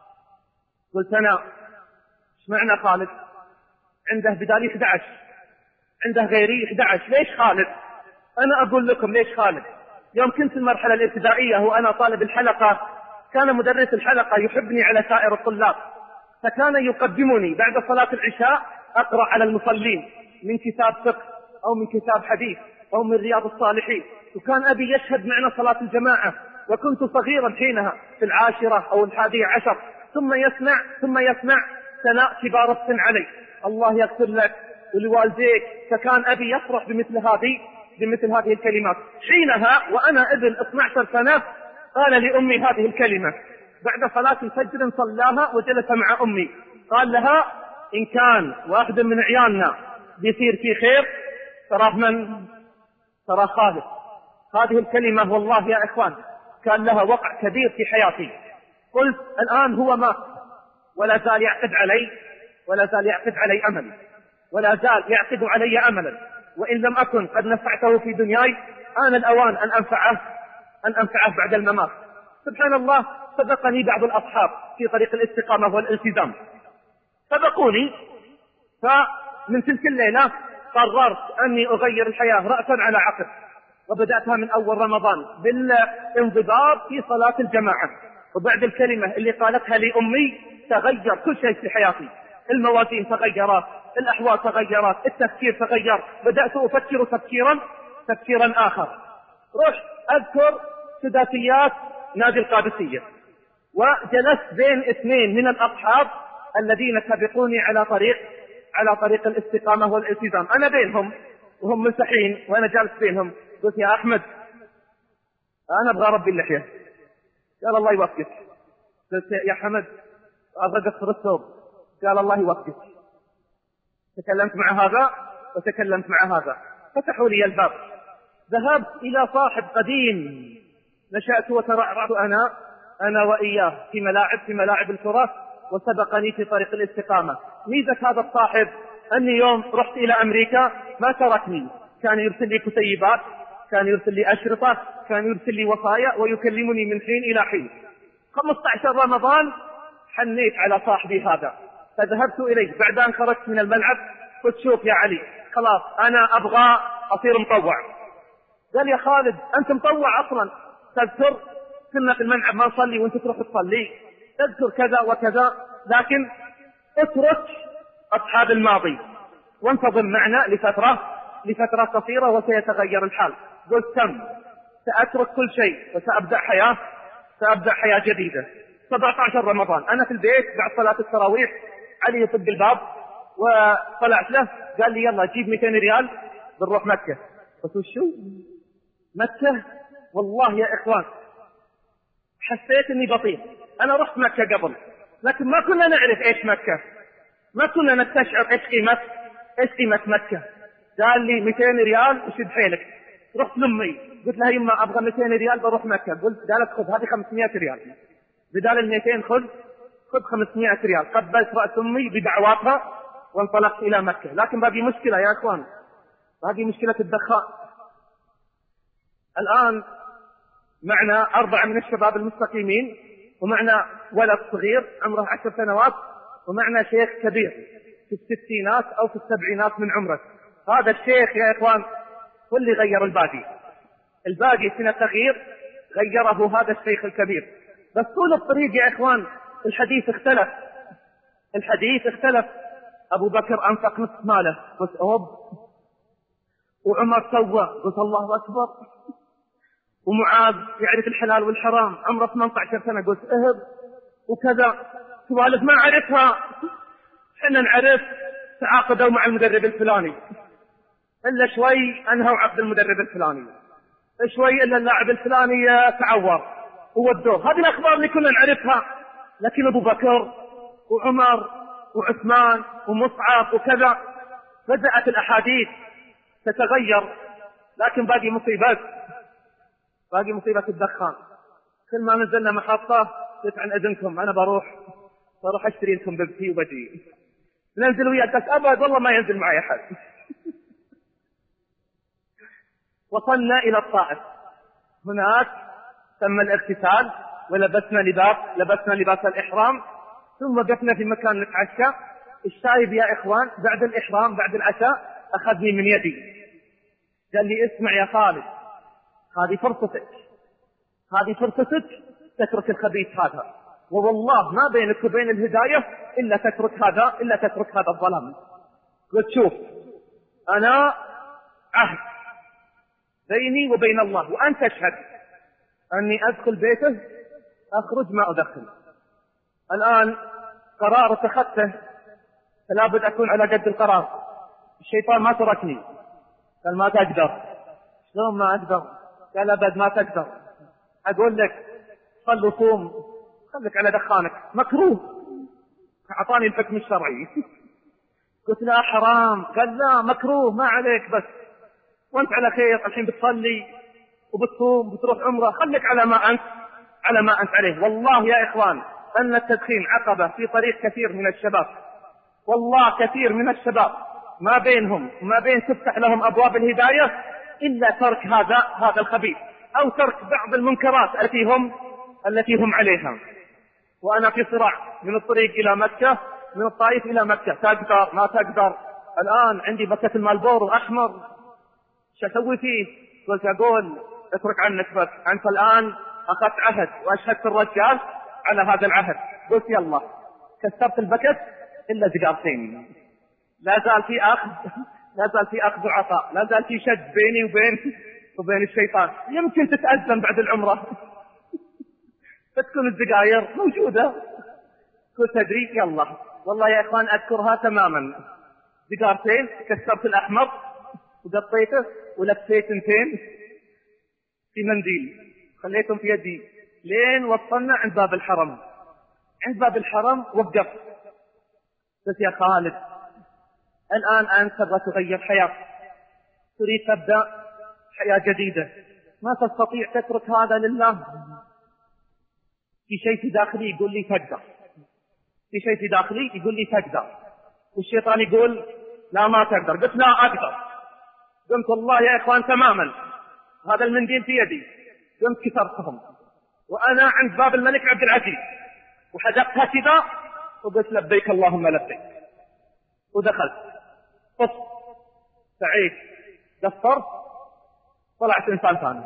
S2: قلت أنا ايش معنى خالد؟ عنده بدالي أحد عشر، عنده غيري أحد عشر، ليش خالد؟ أنا أقول لكم ليش خالد. يوم كنت المرحلة الابتدائية وأنا طالب الحلقة كان مدرس الحلقة يحبني على سائر الطلاب، فكان يقدمني بعد صلاة العشاء أقرأ على المصلين من كتاب فقه أو من كتاب حديث أو من رياض الصالحين. وكان أبي يشهد معنا صلاة الجماعة، وكنت صغيرا حينها في العاشرة أو الحادية عشر، ثم يسمع ثم يسمع ثناء كبار السن علي: الله يغفر لك ولوالديك. فكان أبي يفرح بمثل هذه بمثل هذه الكلمات. حينها وأنا ابن اثنتي عشرة سنة قال لأمي هذه الكلمة بعد صلاة الفجر، صلاها وجلس مع أمي، قال لها: إن كان واحد من عيالنا بيصير في خير تراه من ترى خالد. هذه الكلمة والله يا إخوان كان لها وقع كبير في حياتي. قلت الآن هو مات ولا زال يعقد علي ولا زال يعقد علي أمل ولا زال يعقد علي أملا، وإن لم أكن قد نفعته في دنياي آن الأوان أن أنفعه أن أنفعه بعد الممات. سبحان الله، سبقني بعض الأصحاب في طريق الاستقامة والالتزام، سبقوني، فمن تلك الليلة قررت أني أغير الحياة رأسا على عقب، وبدأتها من أول رمضان بالانضباط في صلاة الجماعة. وبعد الكلمة اللي قالتها لي أمي تغير كل شيء في حياتي، الموازين تغيرت، الأحوال تغيرت، التفكير تغير، بدأت أفكر تفكيرا تفكيرا آخر. رحت أذكر سداسيات نادي القادسية، وجلست بين اثنين من الأصحاب الذين سبقوني على طريق على طريق الاستقامة والالتزام. أنا بينهم وهم ملتحين وأنا جالس بينهم. قلت: يا أحمد أنا أبغى ربي اللحية. قال: الله يوفقك. قلت: يا حمد أبغى أقصر الثوب. قال: الله يوفقك. تكلمت مع هذا وتكلمت مع هذا، فتحوا لي الباب. ذهبت إلى صاحب قديم نشأت وترعرعت أنا أنا وإياه في ملاعب في ملاعب الكرة، وسبقني في طريق الاستقامة. ميزة هذا الصاحب أني يوم رحت إلى أمريكا ما تركني، كان يرسل لي كتيبات، كان يرسل لي أشرطة، كان يرسل لي وصايا، ويكلمني من حين إلى حين. خمسة عشر رمضان حنيت على صاحبي هذا، فذهبت إليه بعد أن خرجت من الملعب. قلت: شوف يا علي، خلاص أنا أبغى أصير مطوع. قال: يا خالد أنت مطوع أصلا، تذكر كنا في الملعب ما نصلي وأنت تروح تصلي، تذكر كذا وكذا، لكن اترك أصحاب الماضي وانتظم معنا لفترة لفترة قصيرة وسيتغير الحال. قلت: تم، سأترك كل شيء وسأبدأ حياة سأبدأ حياة جديدة. سبعة عشر رمضان أنا في البيت بعد صلاة التراويح، علي يطق الباب وطلعت له، قال لي: يلا جيب مئتين ريال بنروح مكة. قلت: وشو مكة؟ والله يا إخوان حسيت إني بطيء. أنا رحت مكة قبل، لكن ما كنا نعرف إيش مكة، ما كنا نستشعر إيش قيمة إيش قيمة مكة. قال لي: مئتين ريال وشد حيلك. رحت لأمي قلت لها: يما أبغى مئتين ريال بروح مكة. قلت قالت: خذ هذه خمسمائة ريال، بدال المئتين خذ خذ خمسمائة ريال. قبلت رأس أمي بدعواتها وانطلقت إلى مكة. لكن باقي مشكلة يا إخوان، باقي مشكلة الدخان. الآن معنا أربعة من الشباب المستقيمين، ومعنا ولد صغير عمره عشر سنوات، ومعنا شيخ كبير في الستينات أو في السبعينات من عمره. هذا الشيخ يا إخوان هو اللي غير الباقي الباقي سنة تغيير غيره هذا الشيخ الكبير. بس طول الطريق يا إخوان الحديث اختلف الحديث اختلف أبو بكر أنفق نصف ماله، قلت: أوب. وعمر سوى، قلت: الله أكبر. ومعاذ يعرف الحلال والحرام عمره ثمانية عشر سنة، قلت: اهب. وكذا سوالف ما عرفها، حنا نعرف تعاقدوا مع المدرب الفلاني، إلا شوي أنهوا عقد المدرب الفلاني، شوي إلا اللاعب الفلاني تعور وودوه. هذه الأخبار اللي كنا نعرفها. لكن أبو بكر وعمر وعثمان ومصعب وكذا بدأت الأحاديث تتغير. لكن باقي مصيبة باقي مصيبة الدخان. كل ما نزلنا محطة قلت: عن إذنكم أنا بروح بروح أشتري لكم بيبسي وبجي. ننزل وياك أبد والله ما ينزل معي أحد. وصلنا إلى الطائف. هناك تم الاغتسال ولبسنا لباس لبسنا لباس الإحرام، ثم وقفنا في مكان نتعشى. الشايب يا إخوان بعد الإحرام بعد العشاء أخذني من يدي، قال لي: اسمع يا خالد، هذه فرصتك هذه فرصتك تترك الخبيث هذا، ووالله ما بينك وبين الهداية إلا تترك هذا إلا تترك هذا الظلام. قلت شوف أنا عهد بيني وبين الله وأنت تشهد أني أدخل بيته أخرج ما أدخل. الآن قرار اتخذته فلا بد أكون على قد القرار. الشيطان ما تركني، قال ما تقدر. شلون ما أقدر؟ قال أبد ما تقدر. أقول لك صل وصوم، خليك على دخانك، مكروه. أعطاني الحكم الشرعي. قلت لا حرام. قال لا مكروه ما عليك، بس وانت على خير الحين بتصلي وبتصوم وبتروح عمره، خليك على ما أنت على ما أنت عليه. والله يا إخوان أن التدخين عقبة في طريق كثير من الشباب، والله كثير من الشباب ما بينهم وما بين تفتح لهم أبواب الهداية إلا ترك هذا هذا الخبيث أو ترك بعض المنكرات التي هم التي هم عليها. وأنا في صراع من الطريق إلى مكة، من الطائف إلى مكة، تقدر ما تقدر. الآن عندي بكة المالبورو أحمر، شو أسوي فيه؟ قلت أقول اترك عنك، بس أنت الآن أخذت عهد وأشهدت الرجال على هذا العهد. قلت يلا كسرت البكت إلا سيجارتين. لا زال في أخذ لا زال في أخذ وعطاء، لا زال في شد بيني وبين وبين الشيطان. يمكن تتأذن بعد العمرة فتكون السجاير موجودة. قلت تدري يلا والله يا إخوان أذكرها تماما. سيجارتين كسرت الأحمر وقطيته ولفيت انتين في منديل خليتهم في يدي لين وصلنا عند باب الحرم. عند باب الحرم وقفت قلت يا خالد الآن أنت تبغى تغير حياة، تريد تبدأ حياة جديدة، ما تستطيع تترك هذا لله. في شيء في داخلي يقول لي تقدر، في شيء في داخلي يقول لي تقدر، والشيطان يقول لا ما تقدر. قلت لا أقدر. قمت والله يا إخوان تماما هذا المنديل في يدي، قمت كسرتهم وأنا عند باب الملك عبد العزيز وحدقتها كذا وقلت لبيك اللهم لبيك، ودخلت قص سعيد دفترت طلعت إنسان ثاني.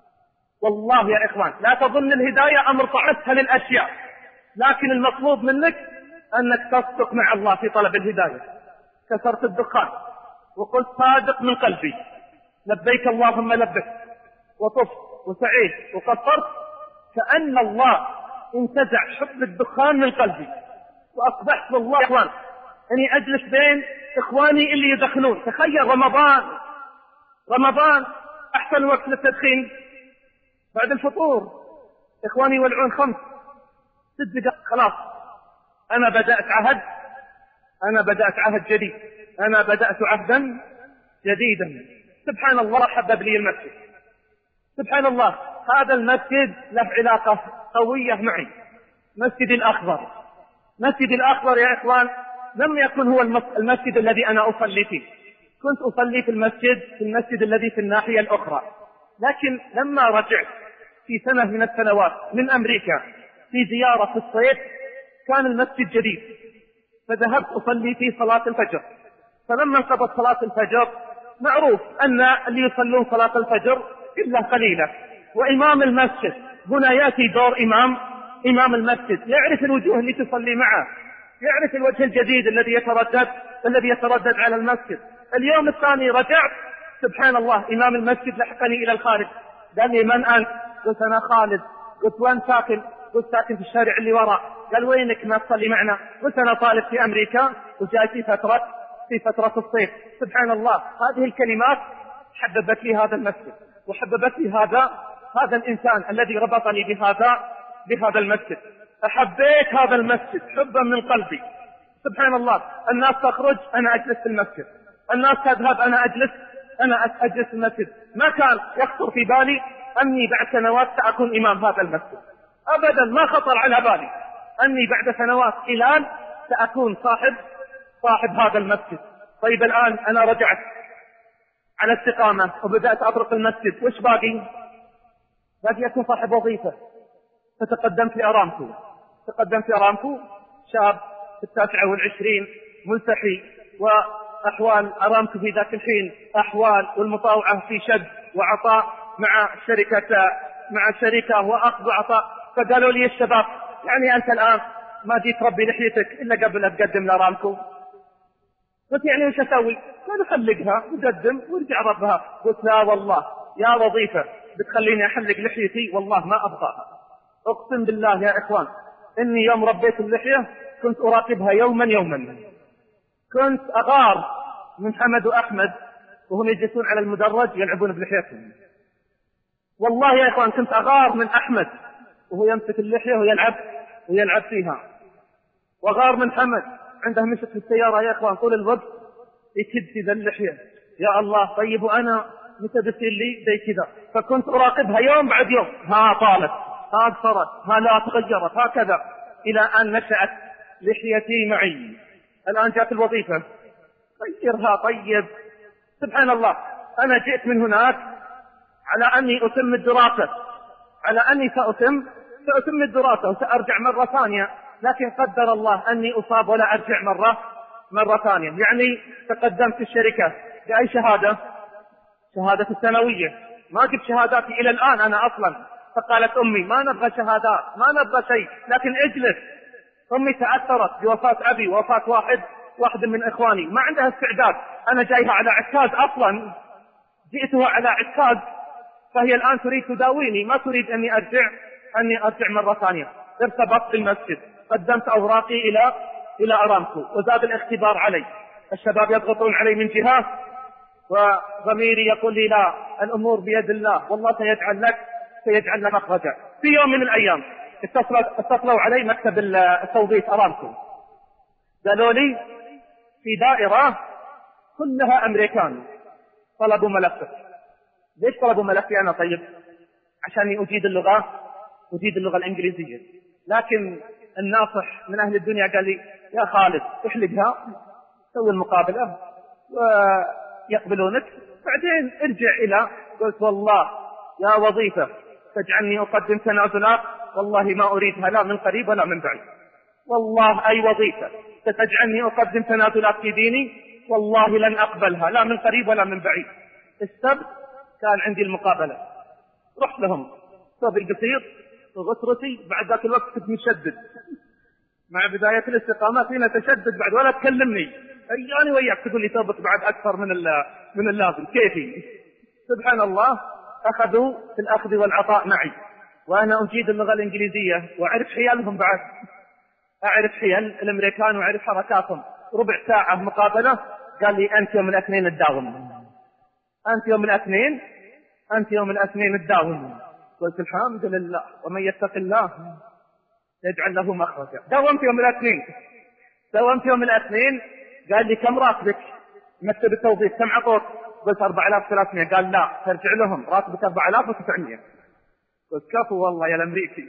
S2: والله يا إخوان لا تظن الهداية أمر طعتها للأشياء، لكن المطلوب منك أنك تصدق مع الله في طلب الهداية. كسرت الدخان وقلت صادق من قلبي لبيك اللهم لبيك، وطفت وسعيد وقصرت كأن الله انتزع حب الدخان من قلبي، وأصبحت والله يا إخوان أني أجلس بين إخواني اللي يدخنون. تخيل رمضان رمضان أحسن وقت للتدخين بعد الفطور، إخواني يولعون خمس ست دقائق خلاص. أنا بدأت عهد أنا بدأت عهد جديد، أنا بدأت عهدا جديدا. سبحان الله حبب لي المسجد، سبحان الله هذا المسجد له علاقة قوية معي. مسجد الأخضر، مسجد الأخضر يا إخوان لم يكن هو المسجد الذي أنا أصلي فيه، كنت أصلي في المسجد في المسجد الذي في الناحية الأخرى. لكن لما رجعت في سنة من السنوات من أمريكا في زيارة في الصيف كان المسجد جديد، فذهبت أصلي في صلاة الفجر. فلما انقضت صلاة الفجر معروف أن اللي يصلون صلاة الفجر إلا قليلة، وإمام المسجد هنا يأتي دور إمام إمام المسجد، يعرف الوجوه اللي تصلي معه، يعرف الوجه الجديد الذي يتردد الذي يتردد على المسجد. اليوم الثاني رجعت سبحان الله إمام المسجد لحقني إلى الخارج، قال لي من أنت؟ قلت أنا خالد. قلت وين ساكن؟ قلت ساكن في الشارع اللي وراء. قال وينك ما تصلي معنا؟ قلت أنا طالب في أمريكا وجاي في فترة في فترة الصيف. سبحان الله هذه الكلمات حببت لي هذا المسجد، وحببت لي هذا هذا الإنسان الذي ربطني بهذا بهذا المسجد. أحبيت هذا المسجد حبا من قلبي. سبحان الله الناس تخرج أنا أجلس في المسجد، الناس تذهب أنا أجلس أنا أجلس في المسجد. ما كان يخطر في بالي أني بعد سنوات سأكون إمام هذا المسجد، أبدا ما خطر على بالي أني بعد سنوات قلال سأكون صاحب صاحب هذا المسجد. طيب الآن أنا رجعت على استقامة وبدأت أطرق المسجد، وش باقي؟ باقي أكون صاحب وظيفة. فتقدمت لأرامكو تقدمت لأرامكو شاب في التاسعة والعشرين ملتحي، وأحوال أرامكو في ذاك الحين أحوال والمطاوعة في شد وعطاء مع شركة مع الشركة وأخذ وعطاء. فقالوا لي الشباب يعني أنت الآن ما جيت تربي لحيتك إلا قبل لا تقدم لارامكو؟ قلت يعني وش أسوي؟ قالوا حلقها وقدم وارجع ربها. قلت لا والله يا وظيفة بتخليني أحلق لحيتي والله ما أبغاها. أقسم بالله يا إخوان إني يوم ربيت اللحية كنت أراقبها يوما يوما، كنت أغار من حمد وأحمد وهم يجلسون على المدرج يلعبون بلحيتهم. والله يا إخوان كنت أغار من أحمد وهو يمسك اللحية ويلعب ويلعب فيها، وغار من حمد عنده مشت في السيارة يا إخوان طول الوقت يكد في ذا اللحية. يا الله طيب وأنا متى بتصير لي زي كذا؟ فكنت أراقبها يوم بعد يوم، ها طالت ها قصرت ها لا تغيرت هكذا، إلى أن نشأت لحيتي معي. الآن جاءت الوظيفة غيرها. طيب سبحان الله أنا جئت من هناك على أني أتم الدراسة، على أني سأتم سأتم الدراسة وسأرجع مرة ثانية، لكن قدر الله أني أصاب ولا أرجع مرة مرة ثانية. يعني تقدمت في الشركة بأي شهادة؟ شهادة الثانوية. ما جبت شهاداتي إلى الآن أنا أصلا. فقالت أمي ما نبغى شهادات ما نبغى شيء، لكن اجلس. أمي تأثرت بوفاة أبي ووفاة واحد واحد من إخواني، ما عندها استعداد. أنا جايها على عكاز أصلا، جئتها على عكاز، فهي الآن تريد تداويني، ما تريد أني أرجع أني أرجع مرة ثانية. ارتبطت بالمسجد، قدمت أوراقي إلى إلى أرامكو، وزاد الاختبار علي. الشباب يضغطون علي من جهة وضميري يقول لي لا الأمور بيد الله والله سيجعل لك سيجعل لك مخرجا. في يوم من الأيام اتصلوا علي مكتب التوظيف أرامكو، قالوا لي في دائرة كلها أمريكان طلبوا ملفك. ليش طلبوا ملفي أنا؟ طيب عشان أجيد اللغة أجيد اللغة الإنجليزية. لكن الناصح من أهل الدنيا قال لي يا خالد احلقها سوي المقابلة ويقبلونك بعدين ارجع إلى. قلت والله يا وظيفة تجعلني أقدم تنازلات والله ما أريدها لا من قريب ولا من بعيد. والله أي وظيفة ستجعلني أقدم تنازلات في ديني والله لن أقبلها لا من قريب ولا من بعيد. السبت كان عندي المقابلة، رحت لهم صوبي قصير وغسرتي، بعد ذاك الوقت كنت مشدد مع بداية الاستقامة فينا تشدد بعد ولا تكلمني أياني وياك تقول لي ثوبك بعد أكثر من من اللازم كيفي. سبحان الله أخذوا في الأخذ والعطاء معي، وأنا أجيد اللغة الإنجليزية وأعرف حيالهم بعد، أعرف حيال الأمريكان وأعرف حركاتهم. ربع ساعة مقابلة قال لي أنت يوم الاثنين تداوم، أنت يوم الاثنين أنت يوم الاثنين تداوم. قلت الحمد لله ومن يتق الله يجعل له مخرجا. داومت يوم الاثنين داومت يوم الاثنين قال لي كم راتبك؟ مكتب التوظيف كم عطوك؟ قلت أربعة آلاف وثلاثمائة. قال لا ترجع لهم راتبك أربعة آلاف وتسعمائة. قلت كفو والله يا الأمريكي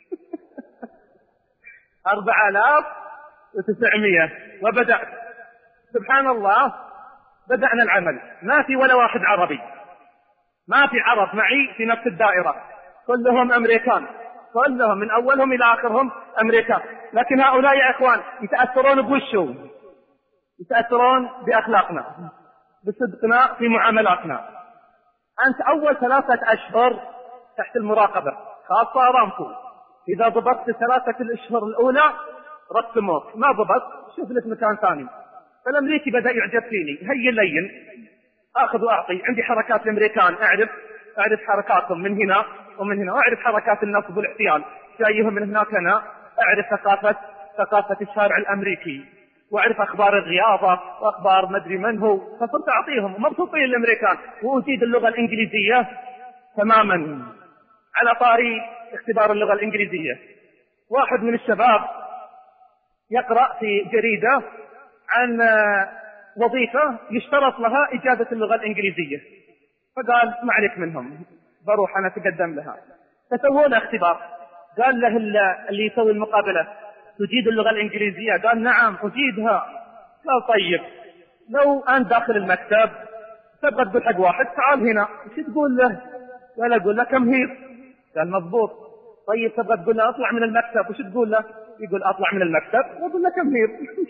S2: أربعة آلاف وتسعمائة. وبدأت سبحان الله بدأنا العمل. ما في ولا واحد عربي، ما في عرب معي في نفس الدائرة، كلهم أمريكان، كلهم من أولهم إلى آخرهم أمريكان. لكن هؤلاء يا إخوان يتأثرون بوشو؟ يتأثرون بأخلاقنا، بصدقنا في معاملاتنا. أنت أول ثلاثة أشهر تحت المراقبة خاصة أرامكو، إذا ضبطت ثلاثة الأشهر الأولى رسموك، ما ضبط شوف لك مكان ثاني. فالأمريكي بدأ يعجب فيني، هي لين أخذ وأعطي. عندي حركات الأمريكان أعرف أعرف حركاتهم من هنا ومن هنا، وأعرف حركات النصب والاحتيال جايهم من هناك. أنا أعرف ثقافة ثقافة الشارع الأمريكي، وأعرف أخبار الرياضة وأخبار مدري من هو، فصرت أعطيهم ومبسوطين الأمريكان. وأجيد اللغة الإنجليزية تماما. على طاري اختبار اللغة الإنجليزية، واحد من الشباب يقرأ في جريدة عن وظيفة يشترط لها إجازة اللغة الإنجليزية، فقال ما عليك منهم بروح أنا أتقدم لها. فسووا له اختبار، قال له اللي يسوي المقابلة تجيد اللغة الإنجليزية؟ قال نعم أجيدها. قال طيب لو أنت داخل المكتب تبغى تقول حق واحد تعال هنا وش تقول له؟ قال أقول له كم هير. قال مضبوط. طيب تبغى تقول له أطلع من المكتب وش تقول له؟ يقول أطلع من المكتب وأقول له كم هير.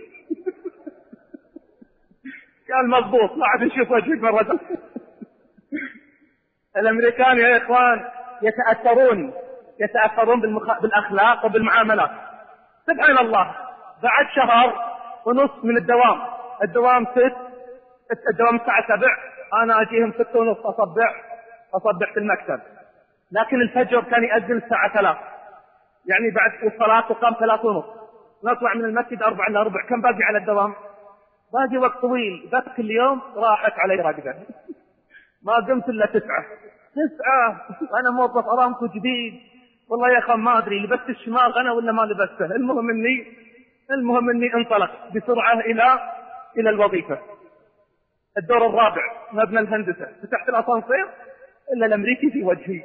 S2: قال مضبوط. لا عاد نشوف وجهك مرة. الأمريكان يا إخوان يتأثرون يتأثرون بالمخ... بالأخلاق وبالمعاملات. سبحان الله، بعد شهر ونص من الدوام، الدوام ست، الدوام الساعة سبع، أنا أجيهم ست ونص أصبح أصبح في المكتب. لكن الفجر كان يأذن الساعة ثلاث، يعني بعد الصلاة تقام ثلاث ونص، نطلع من المسجد أربع إلا ربع. كم باقي على الدوام؟ باقي وقت طويل. ذاك اليوم راحت علي رقدة ما قمت إلا تسعة تسعة وأنا موظف أرامكو جديد. والله يا أخوان ما أدري لبست الشماغ أنا ولا ما لبسته. المهم إني المهم إني انطلق بسرعة إلى إلى الوظيفة. الدور الرابع مبنى الهندسة، فتحت الأسانسير إلا الأمريكي في وجهي.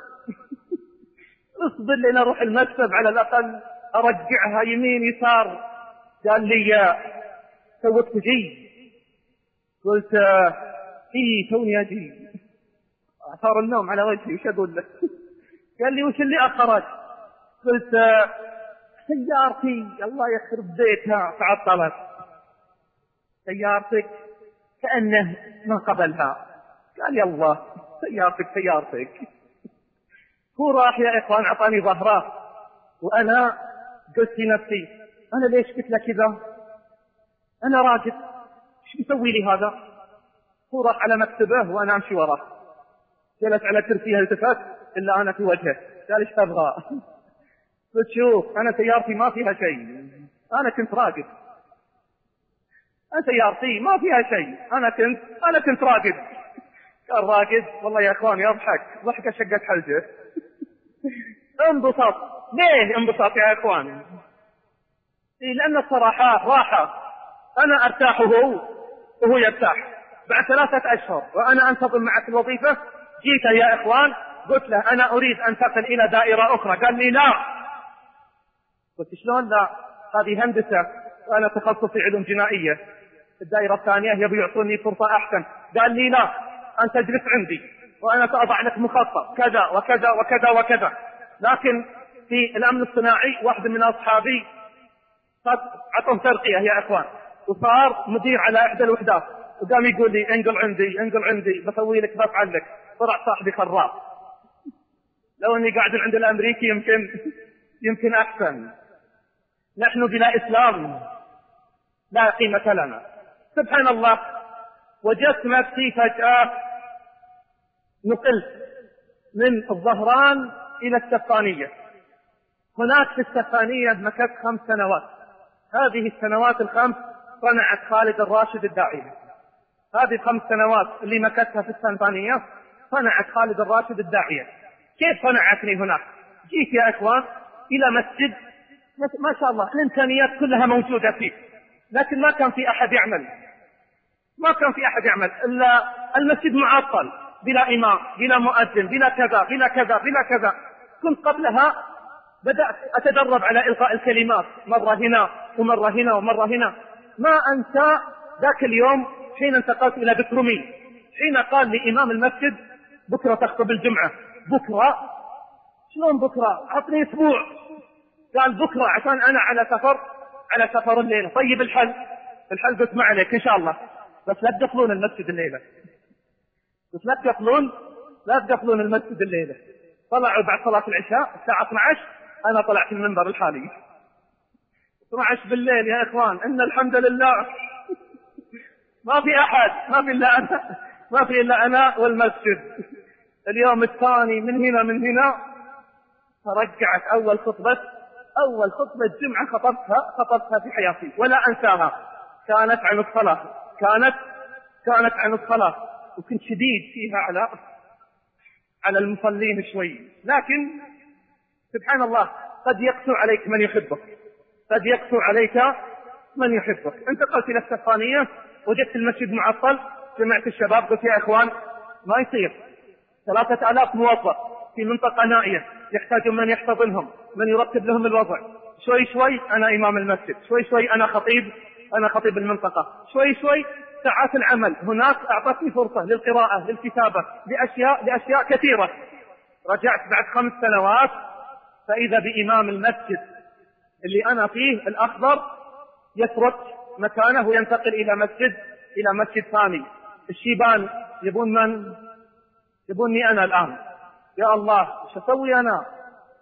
S2: اصبر لين أروح المكتب على الأقل أرجعها يمين يسار. قال لي يا توك تجي؟ قلت إيه توني أجي. أثار النوم على وجهي، وش أقول له؟ قال لي وش اللي أخرج؟ قلت سيارتي الله يخرب بيتها تعطلت. سيارتك؟ كأنه ما قبلها. قال يا الله سيارتك سيارتك. هو راح يا إخوان أعطاني ظهره، وأنا قلت في نفسي أنا ليش قلت له كذا؟ أنا راجل شو مسوي لي هذا؟ هو راح على مكتبه وأنا أمشي وراه. جلس على كرسيه التفت إلا أنا في وجهه. قال إيش تبغى؟ قلت شوف أنا سيارتي ما فيها شيء، أنا كنت راقد. أنا سيارتي ما فيها شيء، أنا كنت أنا كنت راقد. قال راقد؟ والله يا إخوان يضحك ضحكة شقت حلجه. انبسط. ليه انبسط يا إخوان؟ إيه لأن الصراحة راحة، أنا أرتاح وهو وهو يرتاح. بعد ثلاثة أشهر وأنا أنتظم معك الوظيفة جيت يا إخوان قلت له أنا أريد أن أنتقل إلى دائرة أخرى. قال لي لا. قلت شلون لا؟ هذه هندسة وأنا تخصصي علوم جنائية. الدائرة الثانية يبي يعطوني فرصة أحسن. قال لي لا، أنت تجلس عندي وأنا سأضع لك مخطط كذا وكذا وكذا وكذا. لكن في الأمن الصناعي واحد من أصحابي عطهم ترقية يا إخوان وصار مدير على إحدى الوحدات، وقام يقول لي انقل عندي انقل عندي بسوي لك بفعل لك. طلع صاحبي خراف. لو اني قاعد عند الامريكي يمكن يمكن احسن. نحن بلا اسلام لا قيمة لنا. سبحان الله، وجدت نفسي فجأة نقلت من الظهران الى السفانية. هناك في السفانية مكثت خمس سنوات. هذه السنوات الخمس صنعت خالد الراشد الداعية. هذه الخمس سنوات اللي مكثتها في السفانية صنعت خالد الراشد الداعية. كيف صنعتني هناك؟ جيت يا إخوان إلى مسجد ما شاء الله الإمكانيات كلها موجودة فيه، لكن ما كان في أحد يعمل ما كان في أحد يعمل إلا المسجد معطل، بلا إمام بلا مؤذن بلا كذا بلا كذا بلا كذا. كنت قبلها بدأت أتدرب على إلقاء الكلمات، مرة هنا ومرة هنا ومرة هنا. ما أنسى ذاك اليوم حين انتقلت إلى بكرمي، حين قال لي إمام المسجد بكرة تخطب الجمعة. بكرة؟ شلون بكرة؟ عطني أسبوع. قال بكرة عشان أنا على سفر على سفر الليلة. طيب الحل؟ الحل قلت ما عليك إن شاء الله، بس لا تقفلون المسجد الليلة. قلت لا تقفلون لا تقفلون المسجد الليلة. طلعوا بعد صلاة العشاء الساعة اثني عشر، أنا طلعت المنبر الحالي اثني عشر بالليل يا إخوان. إن الحمد لله ما في أحد، ما في إلا أنا ما في إلا أنا والمسجد. اليوم الثاني من هنا من هنا ترجعت أول خطبة أول خطبة جمعة خطبتها خطبتها في حياتي ولا أنساها. كانت عن الصلاة كانت كانت عن الصلاة وكنت شديد فيها على على المصلين شوي. لكن سبحان الله قد يقسو عليك من يحبك قد يقسو عليك من يحبك. انتقلت إلى السفانية، وجدت المسجد معطل. سمعت الشباب قلت يا إخوان ما يصير، ثلاثة آلاف موظف في منطقة نائية يحتاجون من يحتضنهم، من يرتب لهم الوضع. شوي شوي أنا إمام المسجد، شوي شوي أنا خطيب أنا خطيب المنطقة، شوي شوي ساعات العمل هناك أعطتني فرصة للقراءة للكتابة لأشياء لأشياء كثيرة. رجعت بعد خمس سنوات فإذا بإمام المسجد اللي أنا فيه الأخضر يترك مكانه وينتقل إلى مسجد إلى مسجد ثاني. الشيبان يبون من؟ يبوني أنا الآن. يا الله ايش أسوي أنا؟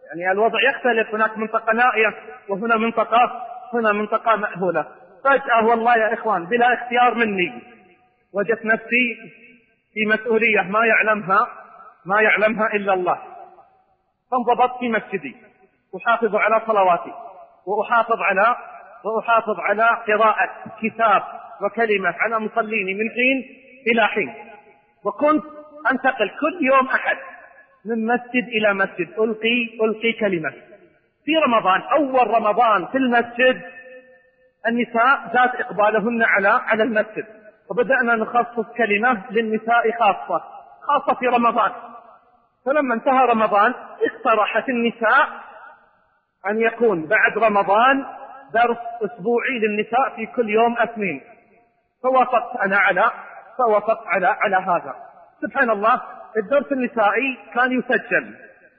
S2: يعني الوضع يختلف، هناك منطقة نائية وهنا منطقة هنا منطقة مأهولة. فجأة والله يا إخوان بلا اختيار مني وجدت نفسي في مسؤولية ما يعلمها ما يعلمها إلا الله. فانضبطت في مسجدي، أحافظ على صلواتي وأحافظ على وأحافظ على قراءة كتاب وكلمة على مصليني من حين إلى حين. وكنت أنتقل كل يوم أحد من مسجد إلى مسجد ألقي ألقي كلمة. في رمضان أول رمضان في المسجد النساء زاد إقبالهن على على المسجد، وبدأنا نخصص كلمة للنساء خاصة خاصة في رمضان. فلما انتهى رمضان اقترحت النساء أن يكون بعد رمضان درس أسبوعي للنساء في كل يوم اثنين. فوافقت أنا على فوافقت على على هذا. سبحان الله، الدرس النسائي كان يسجل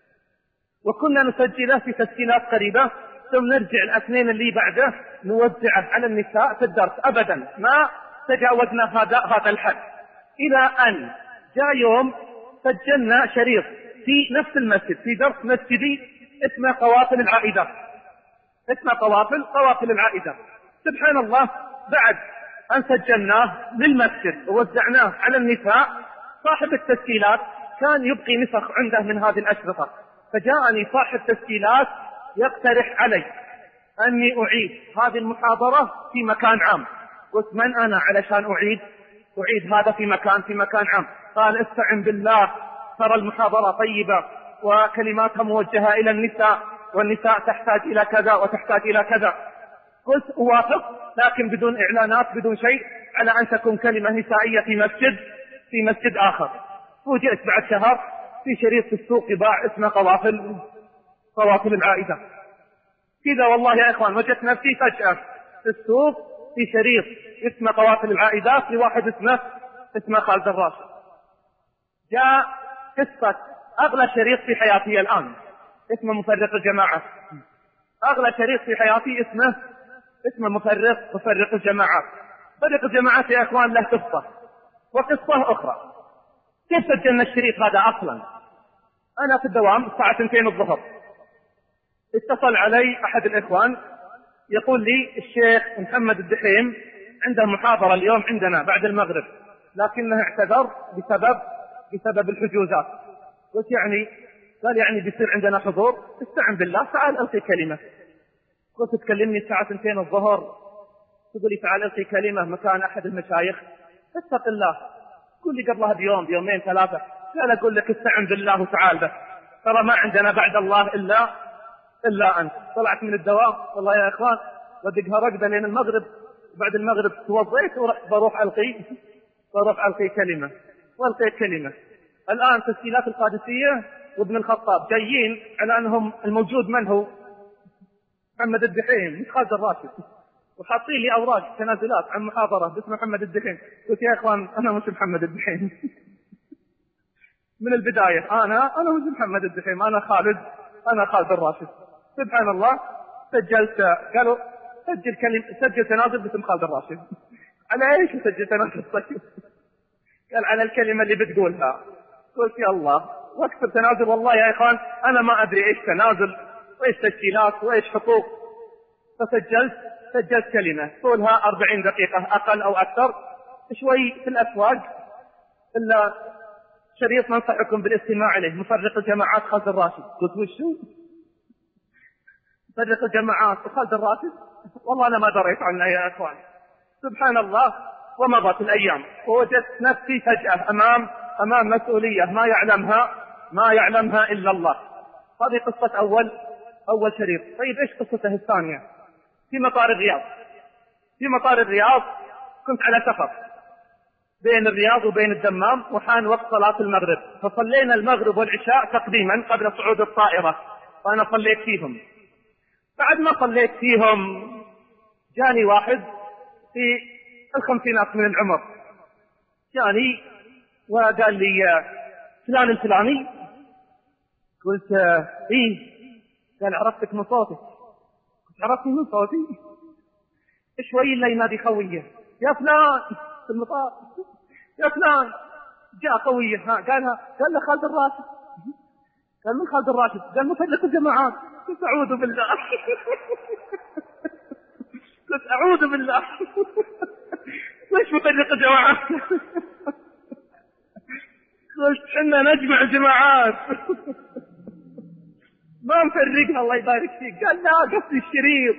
S2: وكنا نسجله في تسجيلات قريبة، ثم نرجع الاثنين اللي بعده نوزعه على النساء في الدرس. أبدا ما تجاوزنا هذا هذا الحد، إلى أن جاء يوم سجلنا شريط في نفس المسجد في درس مسجدي اسمه قوافل العائدة اسمه قوافل قوافل العائدة. سبحان الله، بعد أن سجلناه للمسجد ووزعناه على النساء، صاحب التسجيلات كان يبقي نسخ عنده من هذه الأشرطة، فجاءني صاحب تسجيلات يقترح علي أني أعيد هذه المحاضرة في مكان عام. قلت من أنا علشان أعيد أعيد هذا في مكان في مكان عام؟ قال استعن بالله، ترى المحاضرة طيبة وكلماتها موجهة إلى النساء، والنساء تحتاج إلى كذا وتحتاج إلى كذا. قلت أوافق، لكن بدون إعلانات بدون شيء، على أن تكون كلمة نسائية في مسجد في مسجد آخر. وجئت بعد شهر في شريط في السوق يباع اسمه قوافل قوافل العائدة. كذا والله يا إخوان وجدت نفسي فجأة في السوق في شريط اسمه قوافل العائدات لواحد اسمه اسمه خالد الراشد. جاء قصة أغلى شريط في حياتي الآن اسمه مفرق الجماعة. أغلى شريط في حياتي اسمه اسمه مفرق مفرق الجماعات. مفرق الجماعات يا إخوان له قصة وقصة أخرى. كيف سجلنا الشريط هذا أصلا؟ أنا في الدوام الساعة اثنتين الظهر، اتصل علي أحد الإخوان يقول لي الشيخ محمد الدحيم عنده محاضرة اليوم عندنا بعد المغرب، لكنه اعتذر بسبب بسبب الحجوزات. قلت يعني؟ قال يعني بيصير عندنا حضور. استعن بالله، تعال ألقي كلمة. قلت تكلمني الساعة اثنتين الظهر تقول لي تعال ألقي كلمة مكان أحد المشايخ؟ اتق الله. قل لي قبلها بيوم بيومين ثلاثة. قال أقول لك استعن بالله وتعال بس، ترى ما عندنا بعد الله إلا إلا أنت. طلعت من الدوام والله يا إخوان ودقها رقدة لين المغرب، وبعد المغرب توضيت ورحت بروح ألقي بروح ألقي كلمة وألقي كلمة. الآن تسجيلات القادسية وابن الخطاب جايين على أنهم الموجود من هو؟ محمد الدحيم مش خالد الراشد، وحاطين لي أوراق تنازلات عن محاضرة باسم محمد الدحيم. قلت يا إخوان أنا مش محمد الدحيم من البداية أنا أنا مش محمد الدحيم، أنا خالد أنا خالد الراشد. سبحان الله، سجلت قالوا سجل كلمة سجل تنازل باسم خالد الراشد. على ايش سجل تنازل طيب؟ قال على الكلمة اللي بتقولها. قلت يا الله، واكثر تنازل. والله يا اخوان انا ما ادري ايش تنازل وايش تسجيلات وايش حقوق. فسجلت سجلت كلمة طولها أربعين دقيقة اقل او اكثر شوي في الاسواق، الا شريط ننصحكم بالاستماع اليه مفرق الجماعات خالد الراشد. قلت وشو مفرق الجماعات خالد الراشد؟ والله انا ما دريت عنه يا اخوان. سبحان الله، ومضت الايام ووجدت نفسي فجأة امام امام مسؤولية ما يعلمها ما يعلمها الا الله. هذه قصة اول اول شريط. طيب ايش قصته الثانية؟ في مطار الرياض في مطار الرياض كنت على سفر بين الرياض وبين الدمام، وحان وقت صلاة المغرب، فصلينا المغرب والعشاء تقديما قبل صعود الطائرة، فانا صليت فيهم. بعد ما صليت فيهم جاني واحد في الخمسينات من العمر، جاني وقال لي فلان الفلاني. قلت ايه؟ قال عرفتك من صوتك. قلت عرفتني من صوتي؟ شوي الا ينادي خويه يا فلان في المطار، يا فلان. جاء خويه ها قالها قال له خالد الراشد. قال من خالد الراشد؟ قال مفرق الجماعات. قلت أعوذ بالله. قلت أعوذ بالله. ليش مفرق الجماعات؟ قلت حنا نجمع الجماعات ما نفرقها الله يبارك فيك. قال لا قصدي الشريط.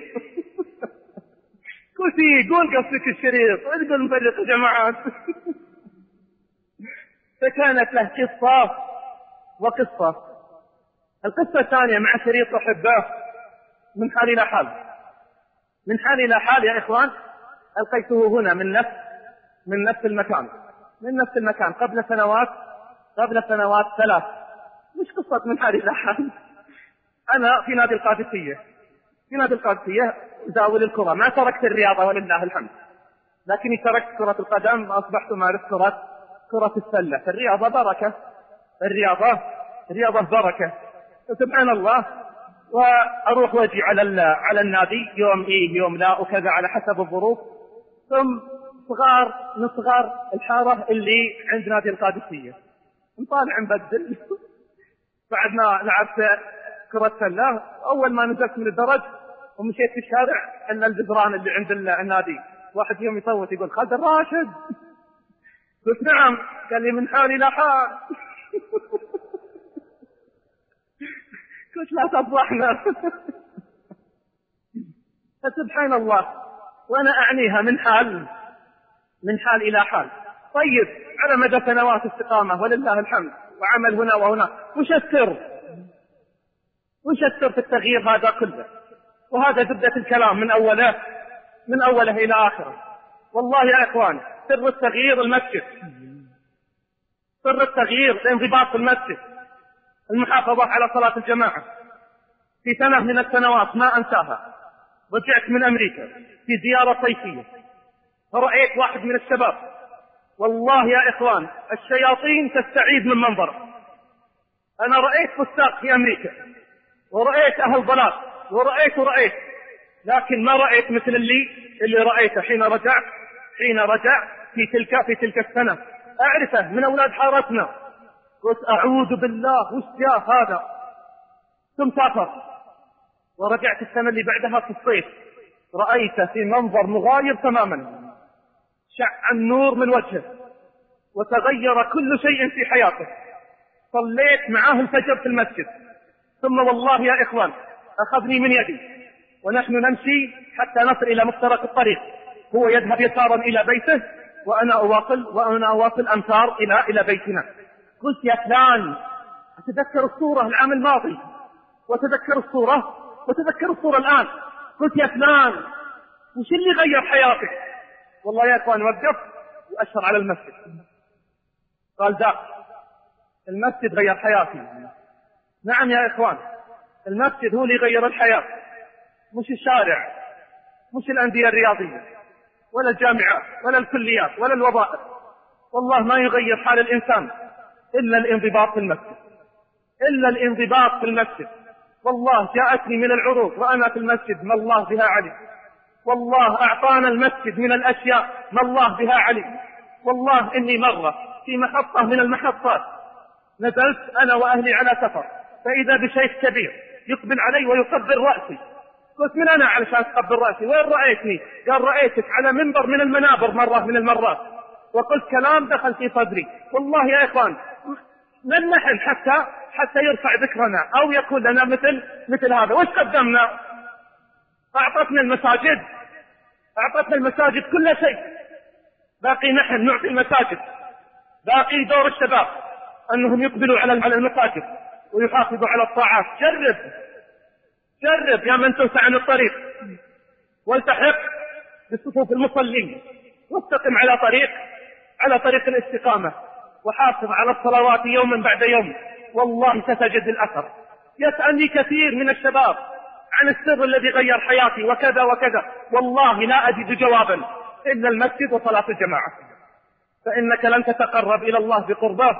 S2: قلت ايه قول قصدك الشريط تقول نفرق الجماعات. فكانت له قصة وقصة. القصة الثانية مع شريط أحبه. من حال إلى حال من حال إلى حال يا إخوان. ألقيته هنا من نفس من نفس المكان من نفس المكان قبل سنوات قبل سنوات ثلاث. مش قصة من حال إلى حال. أنا في نادي القادسية في نادي القادسية أزاول الكرة. ما تركت الرياضة ولله الحمد، لكني تركت كرة القدم وأصبحت أمارس كرة كرة السلة. الرياضة بركة الرياضة الرياضة بركة سبحان الله. وأروح واجي على على النادي يوم إيه يوم لا وكذا على حسب الظروف. ثم صغار من صغار الحارة اللي عند نادي القادسية نطالع نبدل. بعد ما لعبت كرة سلة أول ما نزلت من الدرج ومشيت في الشارع أن الجدران اللي عند النادي واحد يوم يصوت يقول خالد الراشد. قلت نعم. قال لي من حال إلى حال. قلت لا تفضحنا. فسبحان الله وأنا أعنيها من حال من حال إلى حال. طيب على مدى سنوات استقامة ولله الحمد وعمل هنا وهنا. وش السر وش السر في التغيير هذا كله؟ وهذا زبدة الكلام من أوله من أوله إلى آخره. والله يا إخوان سر التغيير المسجد. سر التغيير الانضباط في المسجد، المحافظة على صلاة الجماعة. في سنة من السنوات ما أنساها رجعت من أمريكا في زيارة صيفية فرأيت واحد من الشباب. والله يا إخوان الشياطين تستعيذ من منظره. أنا رأيت فساق في أمريكا ورأيت أهل ضلال ورأيت ورأيت لكن ما رأيت مثل اللي اللي رأيته حين رجع حين رجع في تلك في تلك السنة. أعرفه من أولاد حارتنا. قلت أعوذ بالله وش جاء هذا. ثم سافر ورجعت السنة اللي بعدها في الصيف رأيته في منظر مغاير تماما. شع النور من وجهه وتغير كل شيء في حياته. صليت معاه الفجر في المسجد ثم والله يا إخوان أخذني من يدي ونحن نمشي حتى نصل إلى مفترق الطريق. هو يذهب يسارا إلى بيته وأنا أواصل وأنا أواصل أمتار إلى إلى بيتنا. قلت يا فلان أتذكر الصورة العام الماضي وتذكر الصورة وتذكر الصورة الآن. قلت يا فلان وش اللي غير حياتك؟ والله يا إخوان وقف وأشهر على المسجد. قال ذا المسجد غير حياتي. نعم يا إخوان المسجد هو اللي غير الحياة، مش الشارع مش الأندية الرياضية ولا الجامعات ولا الكليات ولا الوظائف. والله ما يغير حال الإنسان إلا الانضباط في المسجد إلا الانضباط في المسجد. والله جاءتني من العروض وأنا في المسجد ما الله بها علي. والله أعطانا المسجد من الأشياء ما الله بها علي. والله إني مرة في محطة من المحطات نزلت أنا وأهلي على سفر فإذا بشيخ كبير يقبل علي ويقبل رأسي. قلت من أنا علشان تقبل رأسي؟ وين رأيتني؟ قال رأيتك على منبر من المنابر مرة من المرات وقلت كلام دخل في صدري. والله يا إخوان لن نحن حتى حتى يرفع ذكرنا أو يكون لنا مثل مثل هذا. وش قدمنا؟ أعطتنا المساجد أعطتنا المساجد كل شيء. باقي نحن نعطي المساجد. باقي دور الشباب أنهم يقبلوا على المساجد ويحافظوا على الطاعات. جرب جرب يا من تنسى عن الطريق والتحق بصفوف المصلين واستقم على طريق على طريق الاستقامة وحافظ على الصلوات يوما بعد يوم. والله ستجد الأثر. يسألني كثير من الشباب عن السر الذي غير حياتي وكذا وكذا. والله لا أجد جوابا إلا المسجد وصلاة الجماعة. فإنك لن تتقرب إلى الله بقربه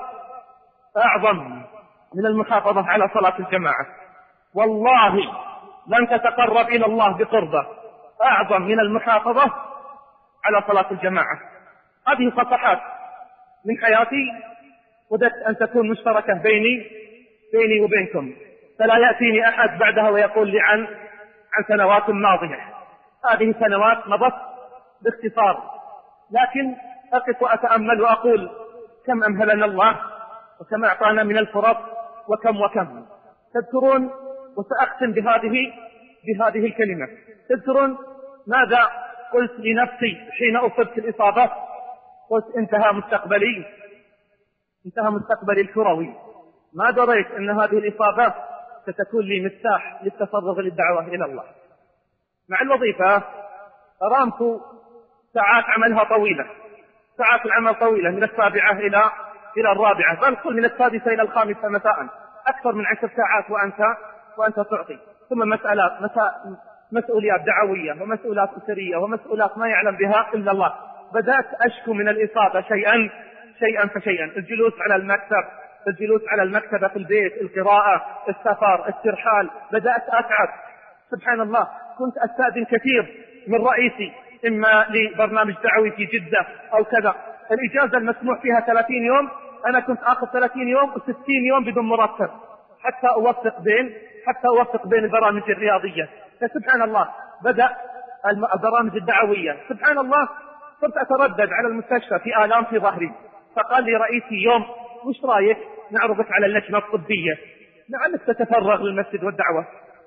S2: أعظم من المحافظة على صلاة الجماعة. والله لن تتقرب إلى الله بقربه أعظم من المحافظة على صلاة الجماعة. هذه صفحات من حياتي وددت أن تكون مشتركة بيني بيني وبينكم، فلا يأتيني أحد بعدها ويقول لي عن عن سنوات ماضية. هذه سنوات مضت باختصار، لكن أقف وأتأمل وأقول كم أمهلنا الله وكم أعطانا من الفرص وكم وكم. تذكرون، وسأختم بهذه بهذه الكلمة، تذكرون ماذا قلت لنفسي حين أصبت الإصابة؟ قلت انتهى مستقبلي، انتهى مستقبلي الكروي. ما دريت أن هذه الإصابة ستكون لي مفتاح للتفرغ للدعوة إلى الله. مع الوظيفة أرامكو ساعات عملها طويلة، ساعات العمل طويلة من السابعة إلى إلى الرابعة، بل قل من السادسة إلى الخامسة مساء، أكثر من عشر ساعات وأنت وأنت تعطي. ثم مسألات مسؤوليات دعوية ومسؤوليات أسرية ومسؤوليات ما يعلم بها إلا الله. بدأت أشكو من الإصابة شيئا شيئا فشيئا، الجلوس على المكتب، الجلوس على المكتبة في البيت، القراءة، السفر، الترحال، بدأت أتعب. سبحان الله، كنت أستأذن كثير من رئيسي، إما لبرنامج دعوي في جدة أو كذا، الإجازة المسموح فيها ثلاثين يوم، أنا كنت آخذ ثلاثين يوم وستين يوم بدون مرتب حتى أوفق بين حتى أوفق بين البرامج الرياضية. فسبحان الله بدأ البرامج الدعوية. سبحان الله، صرت أتردد على المستشفى في آلام في ظهري، فقال لي رئيسي يوم وش رايك نعرضك على اللجنة الطبية لعلك تتفرغ للمسجد والدعوة.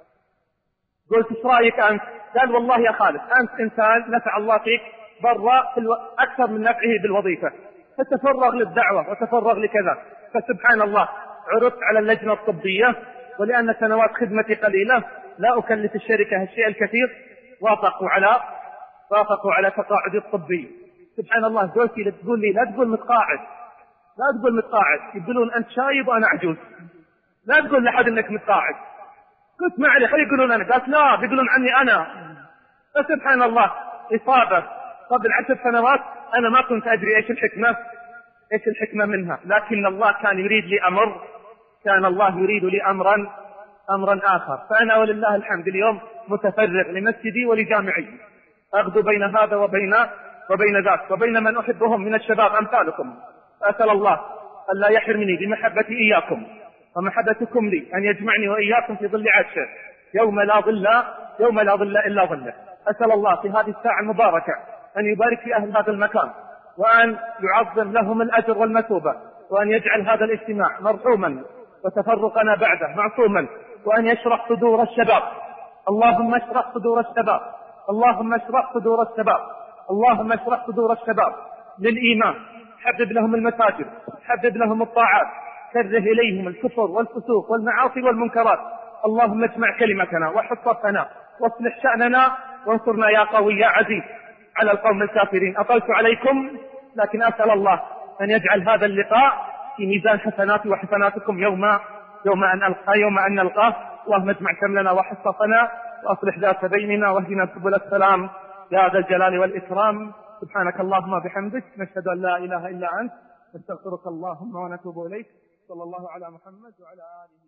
S2: قلت ايش رايك أنت؟ قال والله يا خالد أنت إنسان نفع الله فيك برا أكثر من نفعه بالوظيفة، فتفرغ للدعوة وتفرغ لكذا. فسبحان الله عرضت على اللجنة الطبية، ولأن سنوات خدمتي قليلة لا أكلف الشركة الشيء الكثير، وافقوا على وافقوا على تقاعدي الطبي. سبحان الله، قلت لي تقول لي لا تقول متقاعد، لا تقول متقاعد، يقولون أنت شايب وأنا عجوز، لا تقول لحد أنك متقاعد. قلت ما علي، خلي يقولون أنا. قالت لا، بيقولون عني أنا. فسبحان الله، إصابة قبل عشر سنوات أنا ما كنت أدري إيش الحكمة إيش الحكمة منها، لكن الله كان يريد لي أمر، كان الله يريد لي أمرا أمرا آخر. فأنا ولله الحمد اليوم متفرغ لمسجدي ولجامعي، أغدو بين هذا وبين وبين ذاك وبين من أحبهم من الشباب أمثالكم. أسأل الله ألا يحرمني بمحبتي إياكم ومحبتكم لي، أن يجمعني وإياكم في ظل عرشه يوم لا ظل يوم لا ظل إلا ظله. أسأل الله في هذه الساعة المباركة أن يبارك في أهل هذا المكان، وأن يعظم لهم الأجر والمثوبة، وأن يجعل هذا الاجتماع مرحوما وتفرقنا بعده معصوما، وأن يشرح صدور الشباب. اللهم اشرح صدور الشباب، اللهم اشرح صدور الشباب، اللهم اشرح صدور الشباب للإيمان. حبب لهم المساجد، حبب لهم الطاعات، كره إليهم الكفر والفسوق والمعاصي والمنكرات. اللهم اجمع كلمتنا وحط صفنا واصلح شأننا، وانصرنا يا قوي يا عزيز على القوم الكافرين. أطلت عليكم، لكن أسأل الله أن يجعل هذا اللقاء في ميزان حسناتي وحسناتكم يوم يوم أن ألقى يوم أن نلقاه. اللهم اجمع شملنا وحصتنا وأصلح ذات بيننا واهدنا سبل السلام يا ذا الجلال والإكرام. سبحانك اللهم وبحمدك، نشهد أن لا إله إلا أنت، نستغفرك اللهم ونتوب إليك. صلى الله على محمد وعلى آله